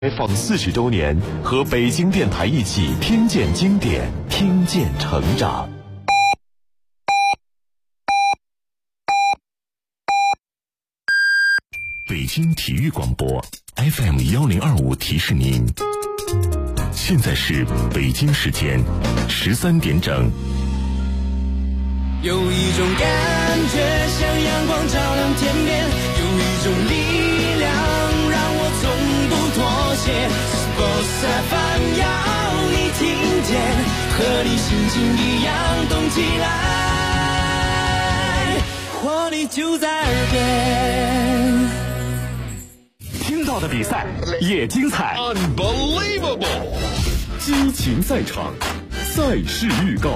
开放40周年，和北京电台一起听见经典，听见成长。北京体育广播 FM1025提示您，现在是北京时间13点整。 有一种感觉像阳光照亮天边，有一种力量让我从不妥协。Sports FM 要你听见，和你心情一样动起来，活力就在耳边。 听到的比赛也精彩 Unbelievable， 激情赛场，赛事预告。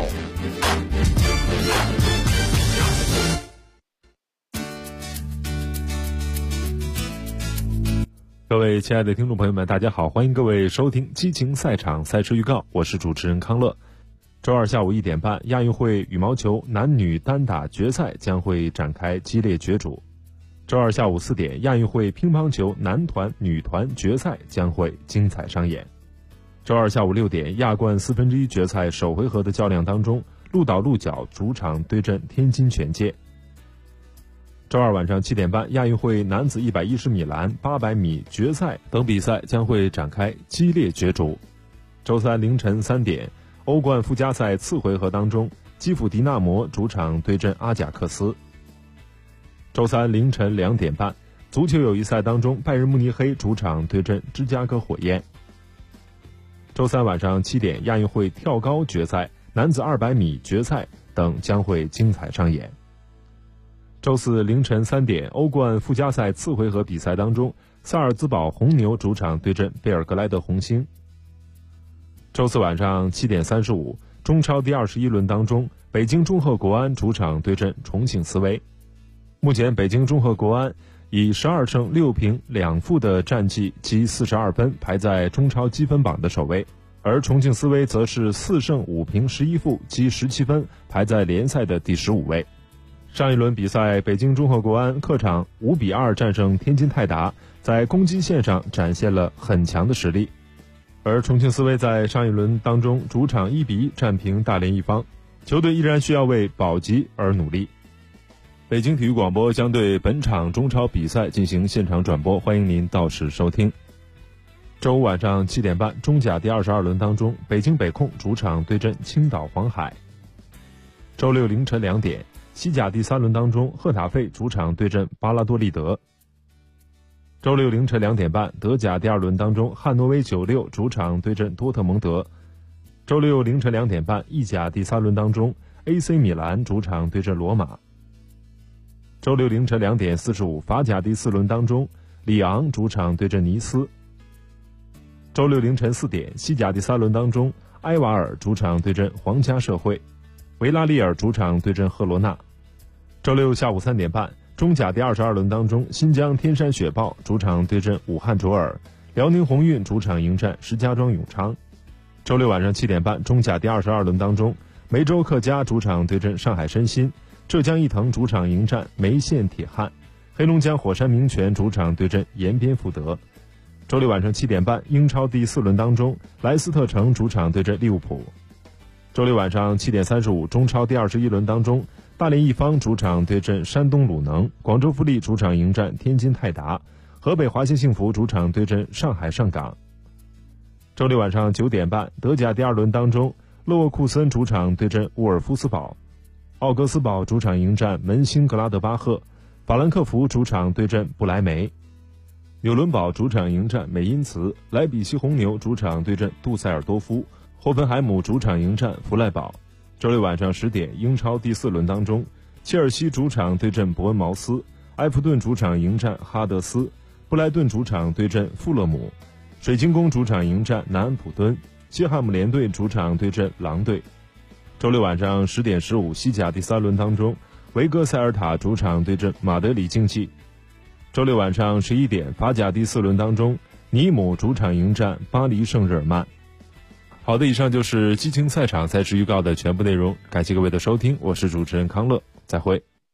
各位亲爱的听众朋友们，大家好，欢迎各位收听激情赛场赛事预告，我是主持人康乐。周二下午1点半，亚运会羽毛球男女单打决赛将会展开激烈角逐。周二下午4点，亚运会乒乓球男团女团决赛将会精彩上演。周二下午6点，亚冠1/4决赛首回合的较量当中，鹿岛鹿角主场对阵天津权健。周二晚上7点半，亚运会男子110米栏、800米决赛等比赛将会展开激烈角逐。周三凌晨3点，欧冠附加赛次回合当中，基辅迪纳摩主场对阵阿贾克斯。周三凌晨2点半，足球友谊赛当中，拜仁慕尼黑主场对阵芝加哥火焰。周三晚上7点，亚运会跳高决赛、男子200米决赛等将会精彩上演。周四凌晨3点，欧冠附加赛次回合比赛当中，萨尔兹堡红牛主场对阵贝尔格莱德红星。周四晚上7点35，中超第21轮当中，北京中赫国安主场对阵重庆斯威。目前北京中赫国安以12胜6平2负的战绩积42分，排在中超积分榜的首位，而重庆斯威则是4胜5平11负积17分，排在联赛的第15位。上一轮比赛，北京中赫国安客场5-2战胜天津泰达，在攻击线上展现了很强的实力。而重庆斯威在上一轮当中主场1-1战平大连一方，球队依然需要为保级而努力。北京体育广播将对本场中超比赛进行现场转播，欢迎您到时收听。周五晚上7点半，中甲第22轮当中，北京北控主场对阵青岛黄海。周六凌晨2点，西甲第3轮当中，赫塔费主场对阵巴拉多利德。周六凌晨2点半，德甲第2轮当中，汉诺威96主场对阵多特蒙德。周六凌晨2点半，意甲第3轮当中， AC 米兰主场对阵罗马。周六凌晨2点45，法甲第4轮当中，里昂主场对阵尼斯。周六凌晨4点，西甲第3轮当中，埃瓦尔主场对阵皇家社会。维拉利尔主场对阵赫罗纳。周六下午3点半，中甲第22轮当中，新疆天山雪豹主场对阵武汉卓尔，辽宁宏运主场迎战石家庄永昌。周六晚上7点半，中甲第22轮当中，梅州客家主场对阵上海申鑫，浙江毅腾主场迎战梅县铁汉，黑龙江火山名泉主场对阵延边富德。周六晚上7点半，英超第4轮当中，莱斯特城主场对阵利物浦。周六晚上7点35，中超第21轮当中，大连一方主场对阵山东鲁能，广州富力主场迎战天津泰达，河北华夏幸福主场对阵上海上港。周六晚上9点半，德甲第2轮当中，勒沃库森主场对阵沃尔夫斯堡，奥格斯堡主场迎战门兴格拉德巴赫，法兰克福主场对阵不莱梅，纽伦堡主场迎战美因茨，莱比锡红牛主场对阵杜塞尔多夫，霍芬海姆主场迎战弗赖堡。周六晚上10点，英超第4轮当中，切尔西主场对阵伯恩茅斯，埃弗顿主场迎战哈德斯，布莱顿主场对阵富勒姆，水晶宫主场迎战南安普敦，西汉姆联队主场对阵狼队。周六晚上10点15，西甲第3轮当中，维戈塞尔塔主场对阵马德里竞技。周六晚上11点，法甲第4轮当中，尼姆主场迎战巴黎圣日耳曼。好的，以上就是激情赛场赛事预告的全部内容，感谢各位的收听，我是主持人康乐，再会。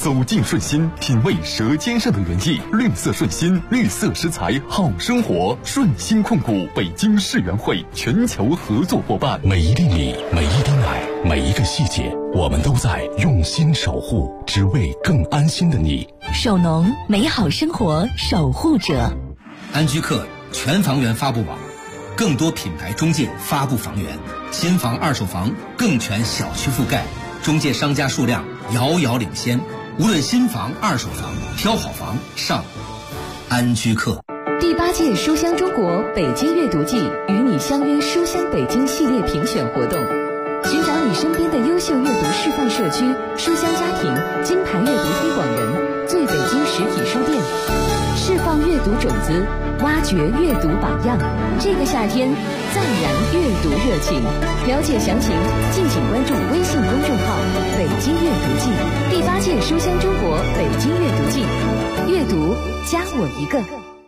走进顺心，品味舌尖上的原意。绿色顺心，绿色食材好生活。顺心控股北京世园会全球合作伙伴。 每一粒米，每一滴奶，每一个细节，我们都在用心守护，只为更安心的你。 首农，美好生活守护者。 安居客全房源发布网，更多品牌中介发布房源，新房、二手房更全小区覆盖，中介商家数量遥遥领先。无论新房、二手房，挑好房上安居客。 第8届书香中国北京阅读季与你相约书香北京系列评选活动，寻找你身边的优秀阅读示范社区、书香家庭、金牌阅读推广人、最北京实体书店，释放阅读种子，挖掘阅读榜样。这个夏天暂燃阅读热情，了解详情敬请关注微信公众号北京阅读季。第8届书香中国北京阅读季，阅读加我一个。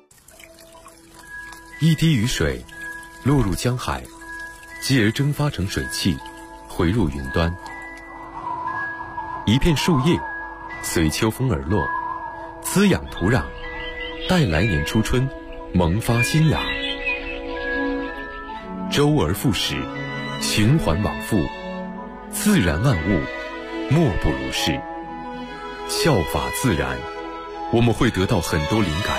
一滴雨水落入江海，继而蒸发成水汽，回入云端。一片树叶随秋风而落，滋养土壤，待来年初春萌发新芽。周而复始，循环往复，自然万物莫不如是。效法自然，我们会得到很多灵感。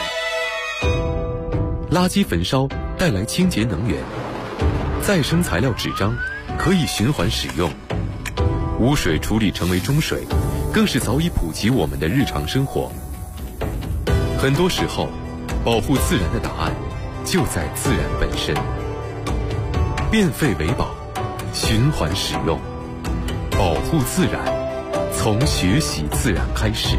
垃圾焚烧带来清洁能源，再生材料纸张可以循环使用，污水处理成为中水，更是早已普及我们的日常生活。很多时候，保护自然的答案就在自然本身。变废为宝，循环使用，保护自然，从学习自然开始。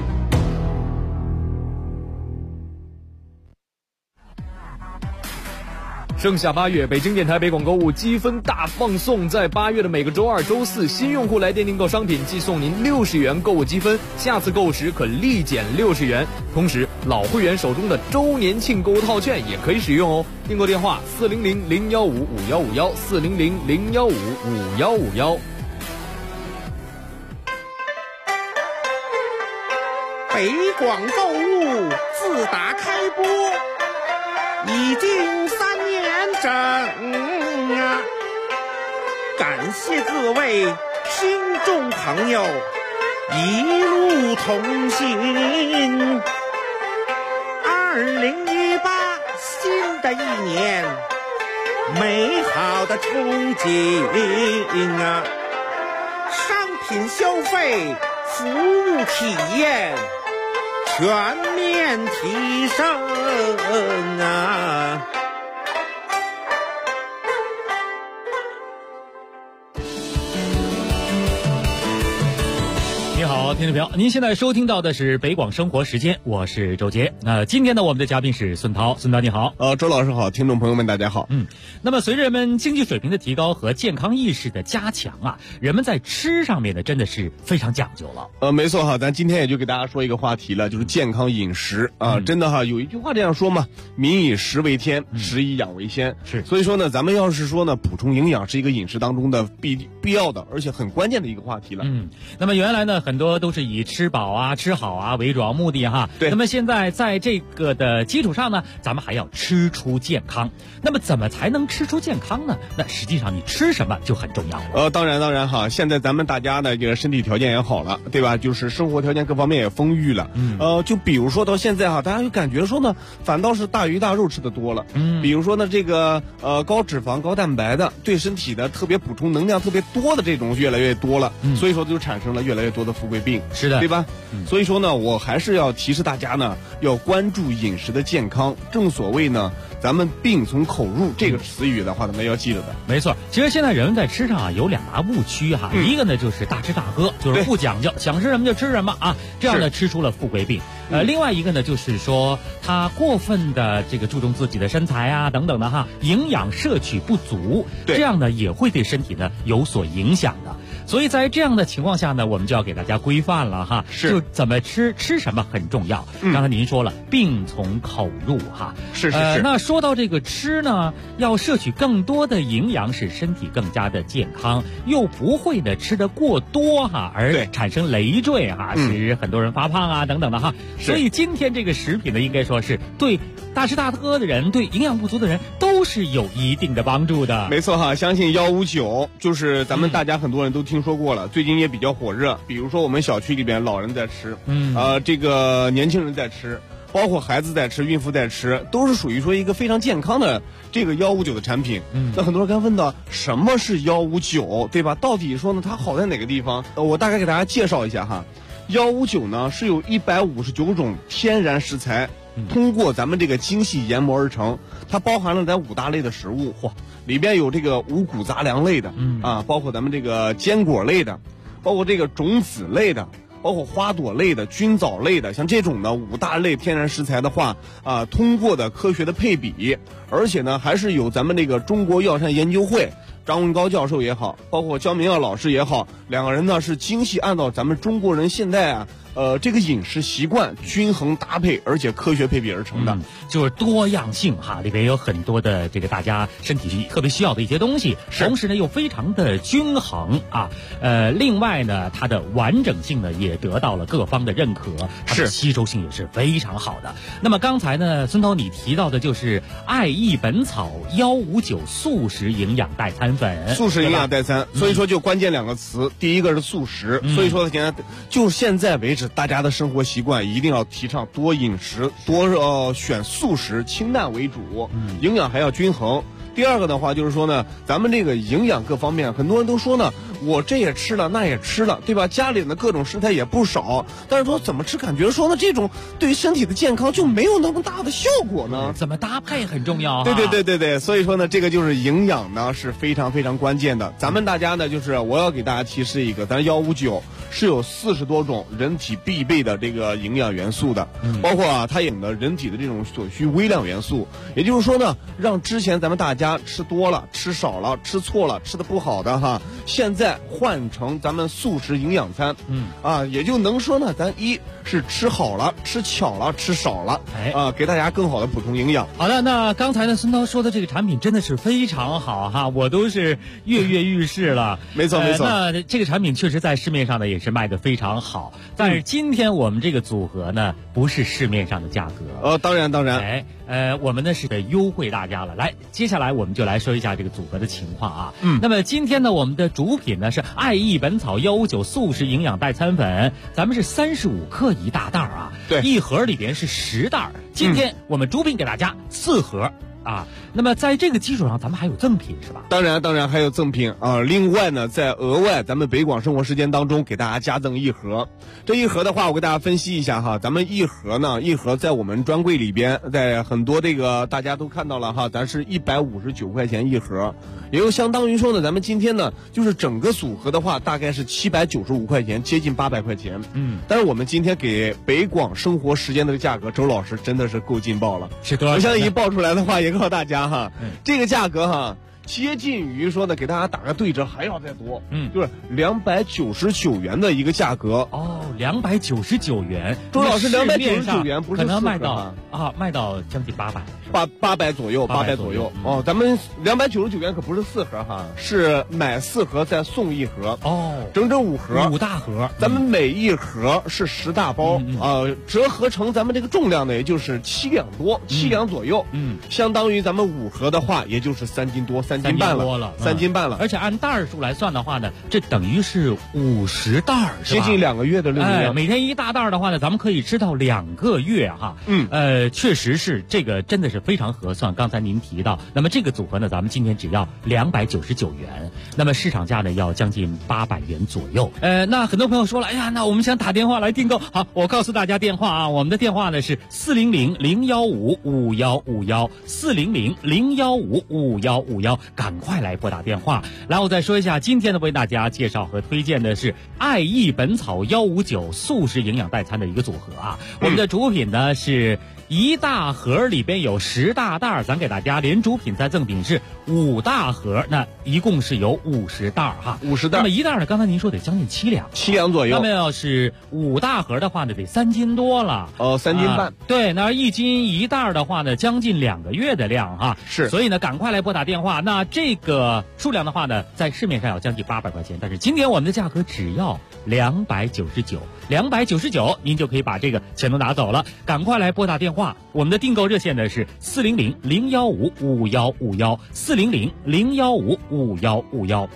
盛夏8月，北京电台北广购物积分大放送，在8月的每个周二、周四，新用户来电订购商品即送您60元购物积分，下次购物时可立减60元。同时，老会员手中的周年庆购物套券也可以使用哦。订购电话：400-015-5151，400-015-5151。 北广购物自打开播已经3年整啊！感谢各位听众朋友一路同行。2018新的一年，美好的憧憬啊！商品消费、服务体验全面提升啊！ 你好，听众朋友，您现在收听到的是北广生活时间，我是周杰。今天呢，我们的嘉宾是孙涛，孙涛你好。 周老师好，听众朋友们大家好。 那么随着人们经济水平的提高和健康意识的加强啊，人们在吃上面呢真的是非常讲究了。 没错哈，咱今天也就给大家说一个话题了，就是健康饮食啊。真的哈，有一句话这样说嘛，民以食为天，食以养为先。 是， 所以说呢，咱们要是说呢，补充营养是一个饮食当中的必要的，而且很关键的一个话题了。 那么原来呢，很多都是以吃饱啊、吃好啊为主要目的哈。 对。 那么现在在这个的基础上呢，咱们还要吃出健康。那么怎么才能吃出健康呢？那实际上你吃什么就很重要了。 当然哈，现在咱们大家呢，这个身体条件也好了，对吧？就是生活条件各方面也丰裕了。就比如说到现在哈，大家就感觉说呢，反倒是大鱼大肉吃的多了。比如说呢，这个高脂肪、高蛋白的，对身体的特别补充能量特别多的这种越来越多了。所以说就产生了越来越多的富贵病。 是的， 对吧？所以说呢，我还是要提示大家呢，要关注饮食的健康。正所谓呢，咱们病从口入这个词语的话，咱们要记得的。 没错，其实现在人们在吃上啊有2大误区哈，一个呢就是大吃大喝，就是不讲究，想吃什么就吃什么啊，这样呢吃出了富贵病。另外一个呢就是说他过分的这个注重自己的身材啊等等的哈，营养摄取不足，这样呢也会对身体呢有所影响的。 所以在这样的情况下呢，我们就要给大家规范了哈，就怎么吃什么很重要。刚才您说了，病从口入哈， 是。 那说到这个吃呢，要摄取更多的营养，使身体更加的健康，又不会呢吃得过多哈，而产生累赘哈，使很多人发胖啊等等的哈。所以今天这个食品呢，应该说是对大吃大喝的人，对营养不足的人都是有一定的帮助的。 没错哈，相信159就是咱们大家很多人都听说过了，最近也比较火热。比如说我们小区里边老人在吃，这个年轻人在吃，包括孩子在吃，孕妇在吃，都是属于说一个非常健康的这个159的产品。那很多人刚问到什么是159，对吧？到底说呢它好在哪个地方？我大概给大家介绍一下哈。159呢是有159种天然食材，通过咱们这个精细研磨而成，它包含了咱5大类的食物，里边有这个五谷杂粮类的，包括咱们这个坚果类的，包括这个种子类的，包括花朵类的、菌藻类的，像这种呢5大类天然食材的话，通过的科学的配比，而且呢还是有咱们这个中国药膳研究会张文高教授也好，包括焦明耀老师也好，两个人呢是精细按照咱们中国人现在这个饮食习惯均衡搭配，而且科学配比而成的， 就是多样性哈，里边有很多的这个大家身体特别需要的一些东西，同时呢又非常的均衡啊。另外呢，它的完整性呢也得到了各方的认可，它的吸收性也是非常好的。那么刚才呢，孙涛你提到的就是爱益本草159素食营养代餐粉， 素食营养代餐，所以说就关键2个词，第一个是素食，所以说就现在为止，大家的生活习惯一定要提倡多饮食，多选素食，清淡为主，营养还要均衡。第二个的话就是说呢，咱们这个营养各方面，很多人都说呢，我这也吃了，那也吃了，对吧？家里的各种食材也不少，但是说怎么吃，感觉说呢，这种对于身体的健康就没有那么大的效果呢？ 怎么搭配很重要。 对，所以说呢，这个就是营养呢是非常非常关键的。咱们大家呢，就是我要给大家提示一个，咱159是有40多种人体必备的这个营养元素的，包括它有的人体的这种所需微量元素，也就是说呢，让之前咱们大家吃多了、吃少了、吃错了、吃的不好的哈，现在换成咱们素食营养餐，也就能说呢，咱一是吃好了、吃巧了、吃少了，给大家更好的补充营养。 好的，那刚才呢，孙涛说的这个产品真的是非常好哈，我都是跃跃欲试了。 没错。 那这个产品确实在市面上呢也是卖得非常好，但是今天我们这个组合呢不是市面上的价格。 当然。 我们呢是优惠大家了。来，接下来我们就来说一下这个组合的情况啊。那么今天呢，我们的主品呢是爱益本草159素食营养代餐粉，咱们是35克一大袋啊， 对， 一盒里边是10袋。今天我们主品给大家4盒。那么在这个基础上，咱们还有赠品是吧？ 当然还有赠品啊！另外呢，在额外咱们北广生活时间当中给大家加赠一盒。这一盒的话，我给大家分析一下哈，咱们一盒在我们专柜里边，在很多这个大家都看到了哈，咱是159块钱一盒，也就相当于说呢，咱们今天呢就是整个组合的话，大概是795块钱，接近800块钱。但是我们今天给北广生活时间的价格，周老师真的是够劲爆了， 是多少？ 我相信一报出来的话，也告诉大家哈，这个价格哈，接近于说呢，给大家打个对折还要再多，就是299元的一个价格。 哦，299元， 周老师，299元不是可能卖到将近 800左右，800左右。哦，咱们299元可不是4盒哈，是买4盒再送1盒。 哦， 整5盒 ，5大盒。 咱们每一盒是10大包折合成咱们这个重量呢，也就是7两多，7两左右。相当于咱们5盒的话，也就是3斤多，3斤半了，3斤半了。 而且按袋数来算的话呢，这等于是50袋， 接近2个月的量。 每天1大袋的话呢，咱们可以吃到2个月哈。确实是这个真的是非常合算。刚才您提到，那么这个组合呢，咱们今天只要299元，那么市场价呢要将近800元左右。那很多朋友说了，哎呀，那我们想打电话来订购。好，我告诉大家电话啊，我们的电话呢是400-015-5151，400-015-5151，赶快来拨打电话。然后再说一下，今天呢为大家介绍和推荐的是爱益本草159素食营养代餐的一个组合啊。我们的主品呢是一大盒里边有10大袋，咱给大家连主品再赠品是5大盒，那一共是有50袋哈 ，50袋。 那么一袋呢，刚才您说得将近7两 ，7两左右。 那么要是5大盒的话呢，得3斤多了。 3斤半。 对，那1斤1袋的话呢，将近2个月的量哈。 是。 所以呢，赶快来拨打电话。那这个数量的话呢，在市面上要将近800块钱，但是今天我们的价格只要299，您就可以把这个钱都拿走了。赶快来拨打电话，我们的订购热线呢是400-015-5151，400-015-5151。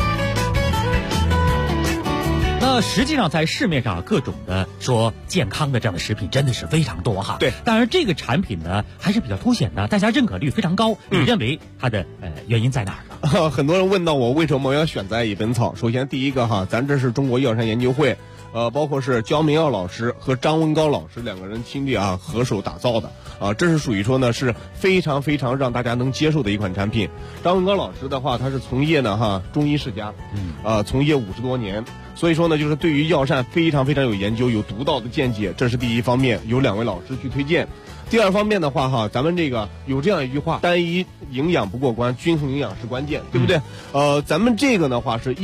那实际上在市面上各种的说健康的这样的食品真的是非常多哈。 对， 当然这个产品呢还是比较凸显的，大家认可率非常高。你认为它的原因在哪儿呢？ 很多人问到我为什么要选择爱益本草。首先第一个哈，咱这是中国药膳研究会，包括是焦明耀老师和张文高老师2个人亲力合手打造的这是属于说呢是非常非常让大家能接受的一款产品。张文高老师的话，他是从业呢中医世家，从业50多年。所以说呢，就是对于药膳非常非常有研究，有独到的见解，这是第一方面，有2位老师去推荐。第二方面的话咱们这个有这样一句话，单一营养不过关，均衡营养是关键，对不对？咱们这个的话是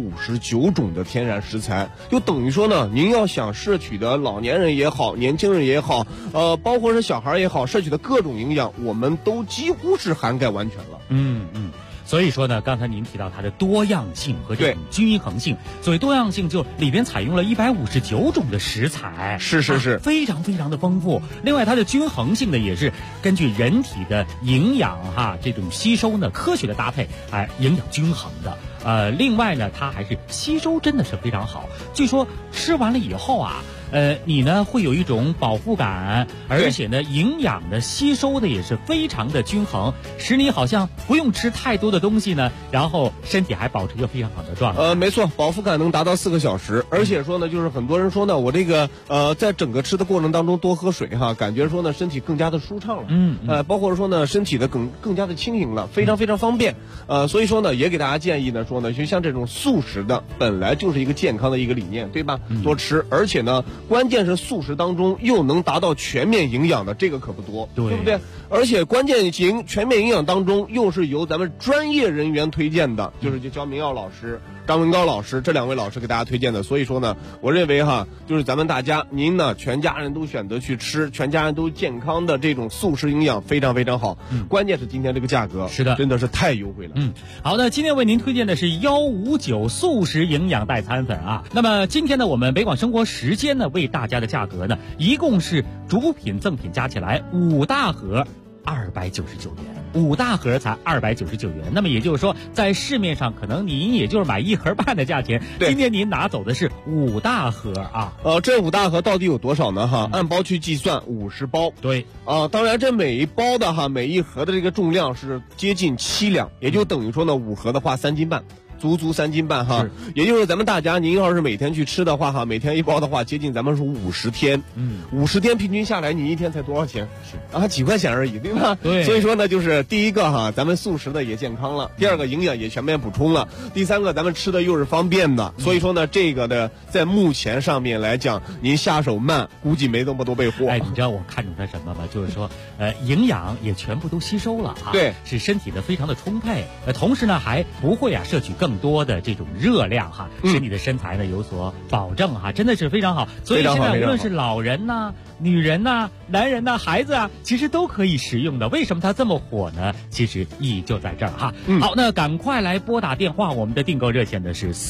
159种的天然食材，就等于说呢，您要想摄取的老年人也好，年轻人也好，包括是小孩也好，摄取的各种营养，我们都几乎是涵盖完全了。 所以说呢，刚才您提到它的多样性和这种均衡性，所谓多样性就里边采用了159种的食材， 是， 非常非常的丰富。另外它的均衡性呢，也是根据人体的营养这种吸收呢，科学的搭配，营养均衡的。另外呢，它还是吸收真的是非常好。据说吃完了以后你呢会有一种饱腹感，而且呢营养的吸收的也是非常的均衡，使你好像不用吃太多的东西呢，然后身体还保持一个非常好的状态。 没错，饱腹感能达到4个小时，而且说呢，就是很多人说呢，我这个在整个吃的过程当中多喝水感觉说呢身体更加的舒畅了，包括说呢身体的更加的轻盈了，非常非常方便。所以说呢，也给大家建议呢说呢，就像这种素食的本来就是一个健康的一个理念，对吧？多吃，而且呢关键是素食当中又能达到全面营养的，这个可不多，对不对？而且关键全面营养当中又是由咱们专业人员推荐的，就是焦明耀老师、张文高老师这2位老师给大家推荐的。所以说呢，我认为就是咱们大家您呢全家人都选择去吃，全家人都健康的这种素食营养非常非常好。关键是今天这个价格是的， 真的是太优惠了。 好的，今天为您推荐的是159素食营养代餐粉那么今天呢，我们北广生活时间呢为大家的价格呢，一共是主品赠品加起来5大盒299元，5大盒才299元。那么也就是说，在市面上可能您也就是买1盒半的价钱，今天您拿走的是5大盒这5大盒到底有多少呢？按包去计算50包。 对当然这每一包的每一盒的这个重量是接近7两，也就等于说呢5盒的话3斤半。足3斤半也就是咱们大家您要是每天去吃的话每天1包的话，接近咱们是50天，50天平均下来你一天才多少钱？几块钱而已，对吧？ 对。 所以说呢，就是第一个咱们素食的也健康了，第二个营养也全面补充了，第三个咱们吃的又是方便的，所以说呢，这个的在目前上面来讲，您下手慢，估计没那么多备货。 你知道我看中它什么吗？就是说，营养也全部都吸收了对， 使身体的非常的充沛，同时呢还不会摄取更多的这种热量使你的身材呢有所保证真的是非常好。所以现在无论是老人女人男人孩子其实都可以食用的。为什么它这么火呢？其实意义就在这儿好，那赶快来拨打电话，我们的订购热线呢是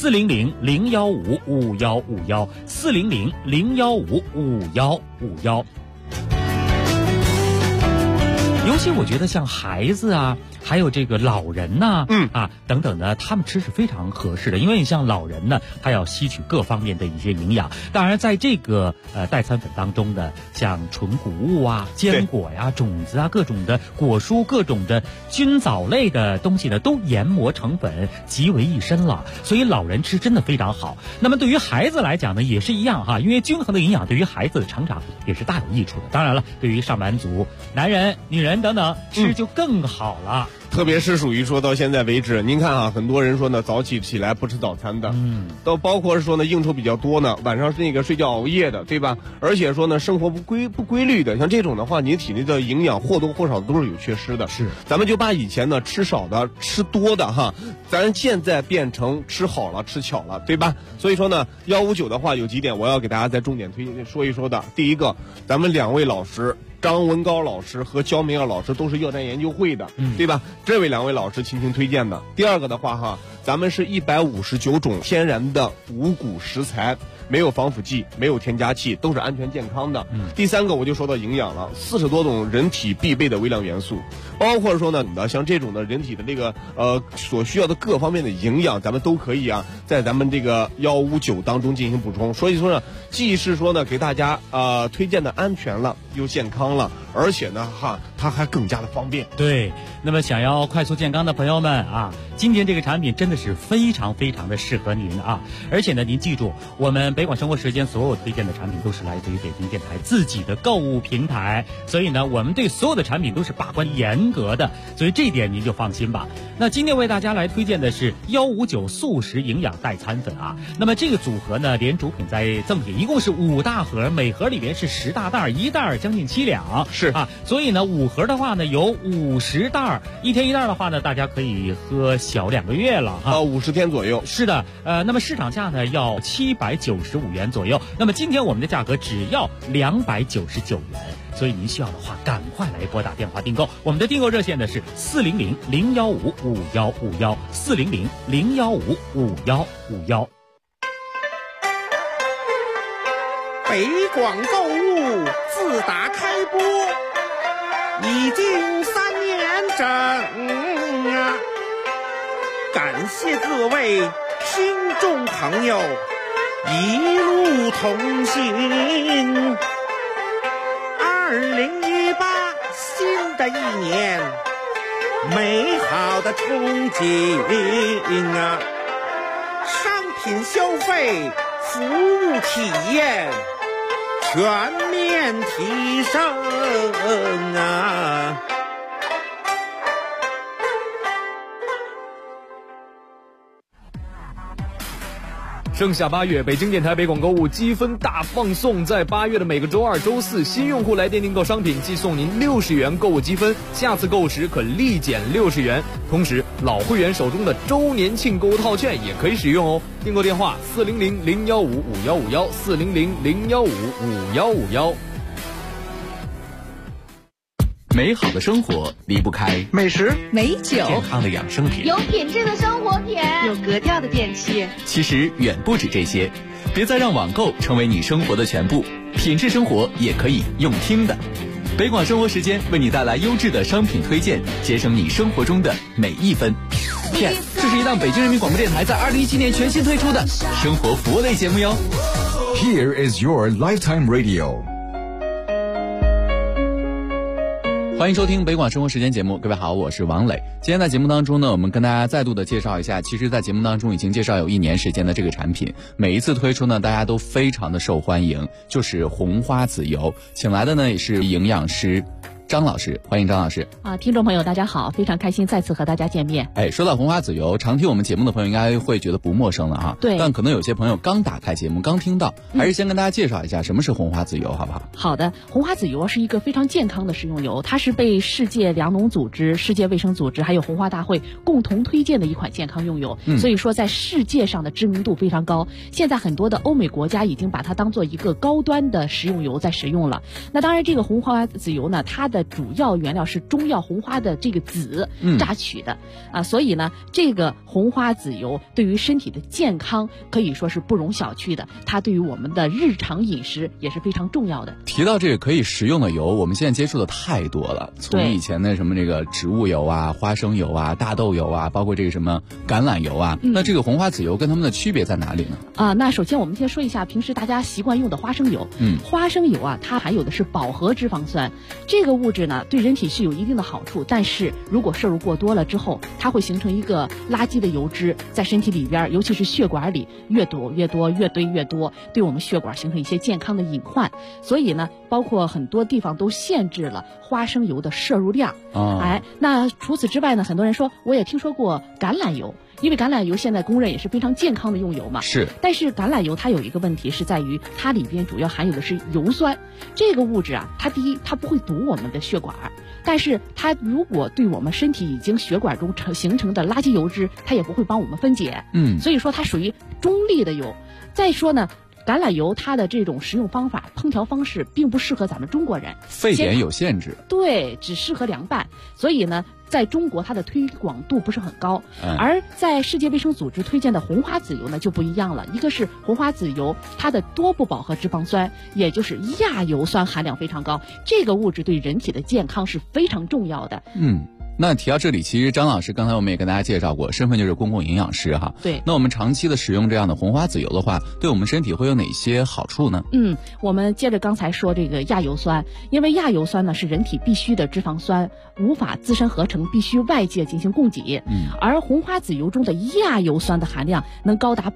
400-015-5151，400-015-5151。尤其我觉得像孩子还有这个老人等等的，他们吃是非常合适的。因为你像老人呢，他要吸取各方面的一些营养。当然，在这个代餐粉当中的，像纯谷物坚果种子各种的果蔬、各种的菌藻类的东西呢，都研磨成粉，集为一身了。所以老人吃真的非常好。那么对于孩子来讲呢，也是一样因为均衡的营养对于孩子的成长也是大有益处的。当然了，对于上班族、男人、女人等等吃就更好了。 特别是属于说到现在为止，您看啊，很多人说呢，早起来不吃早餐的，都包括是说呢，应酬比较多呢，晚上是那个睡觉熬夜的，对吧？而且说呢，生活不规律的，像这种的话，你体内的营养或多或少都是有缺失的。 是， 咱们就把以前呢吃少的、吃多的哈，咱现在变成吃好了、吃巧了，对吧？所以说呢，159的话有几点我要给大家再重点说一说的。第一个，咱们2位老师。张文高老师和焦明耀老师都是药膳研究会的，对吧？这位2位老师倾情推荐的。第二个的话哈，咱们是159种天然的五谷食材，没有防腐剂，没有添加剂，都是安全健康的。第三个我就说到营养了，40多种人体必备的微量元素，包括说呢，像这种的人体的这个所需要的各方面的营养，咱们都可以啊，在咱们这个159当中进行补充。所以说呢，既是说呢给大家推荐的安全了，又健康了，而且呢它还更加的方便。 对，那么想要快速健康的朋友们啊，今天这个产品真的是非常非常的适合您啊！而且呢，您记住，我们北广生活时间所有推荐的产品都是来自于北京电台自己的购物平台，所以呢，我们对所有的产品都是把关严格的，所以这一点您就放心吧。那今天为大家来推荐的是159素食营养代餐粉啊，那么这个组合呢，连主品在赠品，一共是5大盒，每盒里边是10大袋，一袋将近7两， 是啊，所以呢，5盒的话呢有50袋，一天一袋的话呢，大家可以喝小2个月了哈 ，50天左右。 是的，那么市场价呢要795元左右，那么今天我们的价格只要299元。所以您需要的话，赶快来拨打电话订购。我们的订购热线呢是400-015-5151，400-015-5151。 北广购物自打开播已经3年整啊！感谢各位听众朋友一路同行。2018新的一年，美好的憧憬啊！商品消费、服务体验全面提升啊！ 盛夏8月，北京电台北广购物积分大放送，在8月的每个周2、周4，新用户来电订购商品即送您60元购物积分，下次购时可立减60元。同时，老会员手中的周年庆购物套券也可以使用哦。订购电话400-015-5151，400-015-5151。 美好的生活离不开美食、 美酒、 健康的养生品， 有品质的生活品， 有格调的电器。 其实远不止这些，别再让网购成为你生活的全部，品质生活也可以用听的。北广生活时间为你带来优质的商品推荐，节省你生活中的每一分。Yes， 这是一档北京人民广播电台在2017年全新推出的生活服务类节目哟。 Here is your lifetime radio。 欢迎收听北广生活时间节目，各位好，我是王磊。今天在节目当中呢，我们跟大家再度的介绍一下，其实在节目当中已经介绍有1年时间的这个产品，每一次推出呢，大家都非常的受欢迎，就是红花籽油。请来的呢也是营养师张老师，欢迎张老师啊！听众朋友大家好，非常开心再次和大家见面。 说到红花籽油，常听我们节目的朋友应该会觉得不陌生了哈。 对， 但可能有些朋友刚打开节目刚听到，还是先跟大家介绍一下什么是红花籽油好不好？ 好的，红花籽油是一个非常健康的食用油，它是被世界粮农组织、世界卫生组织还有红花大会共同推荐的一款健康用油，所以说在世界上的知名度非常高。现在很多的欧美国家已经把它当做一个高端的食用油在使用了。那当然，这个红花籽油呢，它的主要原料是中药红花的这个籽榨取的所以呢，这个红花籽油对于身体的健康可以说是不容小觑的，它对于我们的日常饮食也是非常重要的。 提到这个可以食用的油，我们现在接触的太多了，从以前的什么这个植物油啊、花生油啊、大豆油啊，包括这个什么橄榄油啊，那这个红花籽油跟它们的区别在哪里呢？ 那首先我们先说一下平时大家习惯用的花生油。花生油啊，它含有的是饱和脂肪酸，这个物质呢，对人体是有一定的好处，但是如果摄入过多了之后，它会形成一个垃圾的油脂在身体里边，尤其是血管里越躲越多，越堆越多，对我们血管形成一些健康的隐患。所以呢，包括很多地方都限制了花生油的摄入量。那除此之外呢，很多人说我也听说过橄榄油，因为橄榄油现在公认也是非常健康的用油嘛。 是。 但是橄榄油它有一个问题是在于它里边主要含有的是油酸，这个物质啊，它第一它不会堵我们的血管，但是它如果对我们身体已经血管中形成的垃圾油脂，它也不会帮我们分解。所以说它属于中立的油。再说呢，橄榄油它的这种食用方法、烹调方式并不适合咱们中国人， 沸点有限制。 对，只适合凉拌。所以呢，在中国它的推广度不是很高。而在世界卫生组织推荐的红花籽油呢就不一样了，一个是红花籽油，它的多不饱和脂肪酸，也就是亚油酸含量非常高，这个物质对人体的健康是非常重要的。 那提到这里，其实张老师刚才我们也跟大家介绍过，身份就是公共营养师哈。 对。 那我们长期的使用这样的红花籽油的话，对我们身体会有哪些好处呢？ 我们接着刚才说这个亚油酸，因为亚油酸呢是人体必需的脂肪酸，无法自身合成，必须外界进行供给。而红花籽油中的亚油酸的含量能高达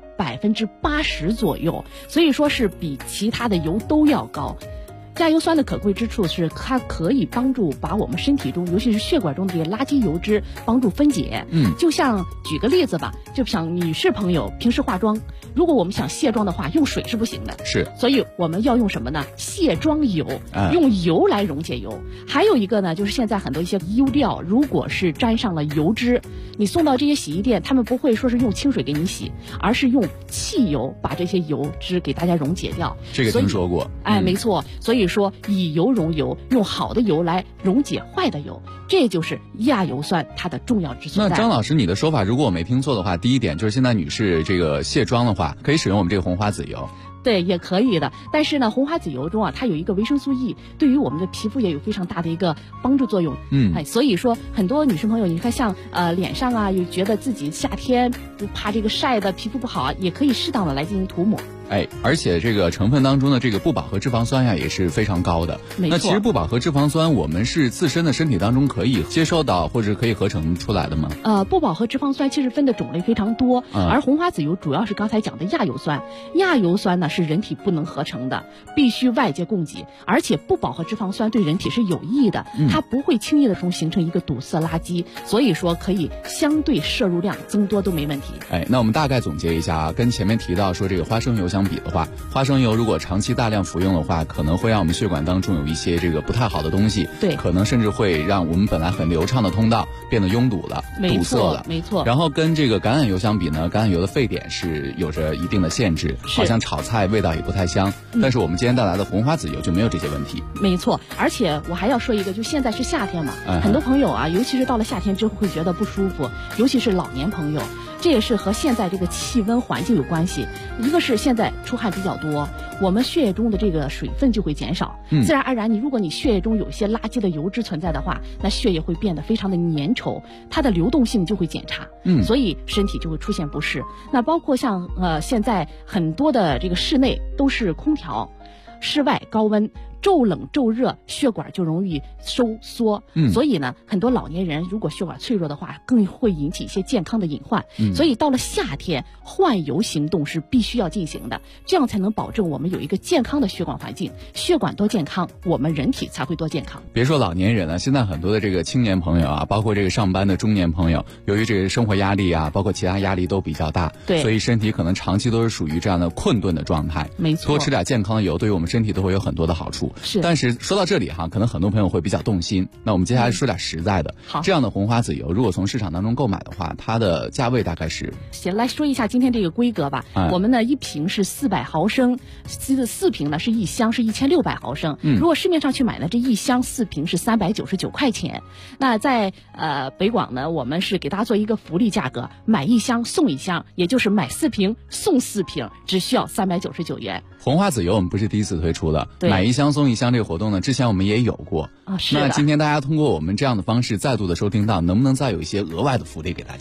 80%左右，所以说是比其他的油都要高。亚油酸的可贵之处是它可以帮助把我们身体中，尤其是血管中的这些垃圾油脂帮助分解。就像举个例子吧，就像女士朋友平时化妆，如果我们想卸妆的话，用水是不行的。 是。 所以我们要用什么呢？卸妆油，用油来溶解油。还有一个呢，就是现在很多一些衣料，如果是沾上了油脂，你送到这些洗衣店，他们不会说是用清水给你洗，而是用汽油把这些油脂给大家溶解掉。 这个听说过。 没错。所以说以油溶油，用好的油来溶解坏的油，这就是亚油酸它的重要之所在。 那张老师，你的说法如果我没听错的话，第一点就是现在女士这个卸妆的话，可以使用我们这个红花籽油。 对，也可以的。但是呢，红花籽油中啊，它有一个维生素 E， 对于我们的皮肤也有非常大的一个帮助作用。所以说很多女生朋友，你看像脸上啊，有觉得自己夏天怕这个晒的皮肤不好啊，也可以适当的来进行涂抹。 而且这个成分当中的这个不饱和脂肪酸呀也是非常高的。那其实不饱和脂肪酸我们是自身的身体当中可以接受到或者可以合成出来的吗？ 不饱和脂肪酸其实分的种类非常多，而红花籽油主要是刚才讲的亚油酸。亚油酸呢是人体不能合成的，必须外界供给，而且不饱和脂肪酸对人体是有益的，它不会轻易的形成一个堵塞垃圾，所以说可以相对摄入量增多都没问题。 那我们大概总结一下啊，跟前面提到说这个花生油相比的话，花生油如果长期大量服用的话，可能会让我们血管当中有一些这个不太好的东西， 对， 可能甚至会让我们本来很流畅的通道变得拥堵了，堵塞了， 没错。 然后跟这个橄榄油相比呢，橄榄油的沸点是有着一定的限制，好像炒菜味道也不太香。但是我们今天带来的红花籽油就没有这些问题。 没错，而且我还要说一个，就现在是夏天嘛，很多朋友啊，尤其是到了夏天之后会觉得不舒服，尤其是老年朋友。这也是和现在这个气温环境有关系，一个是现在出汗比较多，我们血液中的这个水分就会减少，自然而然如果你血液中有一些垃圾的油脂存在的话，那血液会变得非常的粘稠，它的流动性就会减差，所以身体就会出现不适。那包括像现在很多的这个室内都是空调，室外高温，骤冷骤热，血管就容易收缩，所以呢，很多老年人如果血管脆弱的话，更会引起一些健康的隐患。所以到了夏天，换油行动是必须要进行的，这样才能保证我们有一个健康的血管环境。血管多健康，我们人体才会多健康。 别说老年人了，现在很多的这个青年朋友啊，包括这个上班的中年朋友，由于这个生活压力啊，包括其他压力都比较大， 对， 所以身体可能长期都是属于这样的困顿的状态。 没错， 多吃点健康的油，对于我们身体都会有很多的好处。 是， 但是说到这里哈，可能很多朋友会比较动心。那我们接下来说点实在的。 好， 这样的红花籽油，如果从市场当中购买的话，它的价位大概是？ 行，来说一下今天这个规格吧。我们呢一瓶是400毫升，4瓶呢是一箱是1600毫升。如果市面上去买呢，这一箱4瓶是399块钱。那在北广呢，我们是给大家做一个福利价格，买一箱送一箱，也就是买4瓶送4瓶，只需要399元。 红花籽油我们不是第一次推出的，买一箱送一箱这个活动呢，之前我们也有过。 是的。 那今天大家通过我们这样的方式再度的收听到，能不能再有一些额外的福利给大家？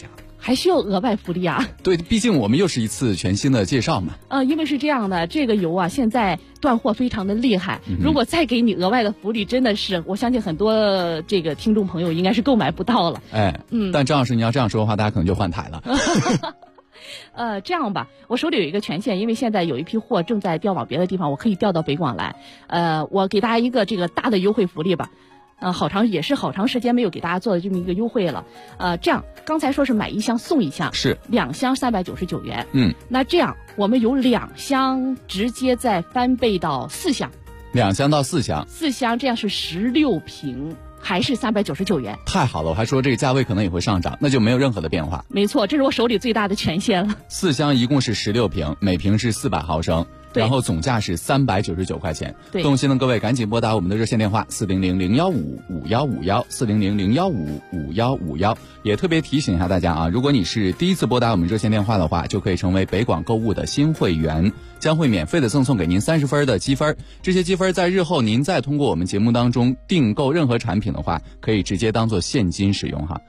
还需要额外福利啊？ 对，毕竟我们又是一次全新的介绍嘛。 因为是这样的，这个油啊现在断货非常的厉害，如果再给你额外的福利，真的是我相信很多这个听众朋友应该是购买不到了。 但张老师你要这样说的话，大家可能就换台了。 这样吧，我手里有一个权限，因为现在有一批货正在调往别的地方，我可以调到北广来。我给大家一个这个大的优惠福利吧。好长时间没有给大家做的这么一个优惠了。这样刚才说是买1箱送1箱， 是 2箱399元。 那这样我们有2箱直接再翻倍到4箱 ，2箱到4箱 ，4箱这样是16瓶。还是399元， 太好了！我还说这个价位可能也会上涨，那就没有任何的变化。 没错，这是我手里最大的权限了。 4箱一共是16瓶，每瓶是400毫升，然后总价是399块钱。动心的各位赶紧拨打我们的热线电话400-015-5151，400-015-5151。也特别提醒一下大家啊，如果你是第一次拨打我们热线电话的话，就可以成为北广购物的新会员，将会免费的赠送给您30分的积分。这些积分在日后您再通过我们节目当中订购任何产品的话，可以直接当做现金使用哈。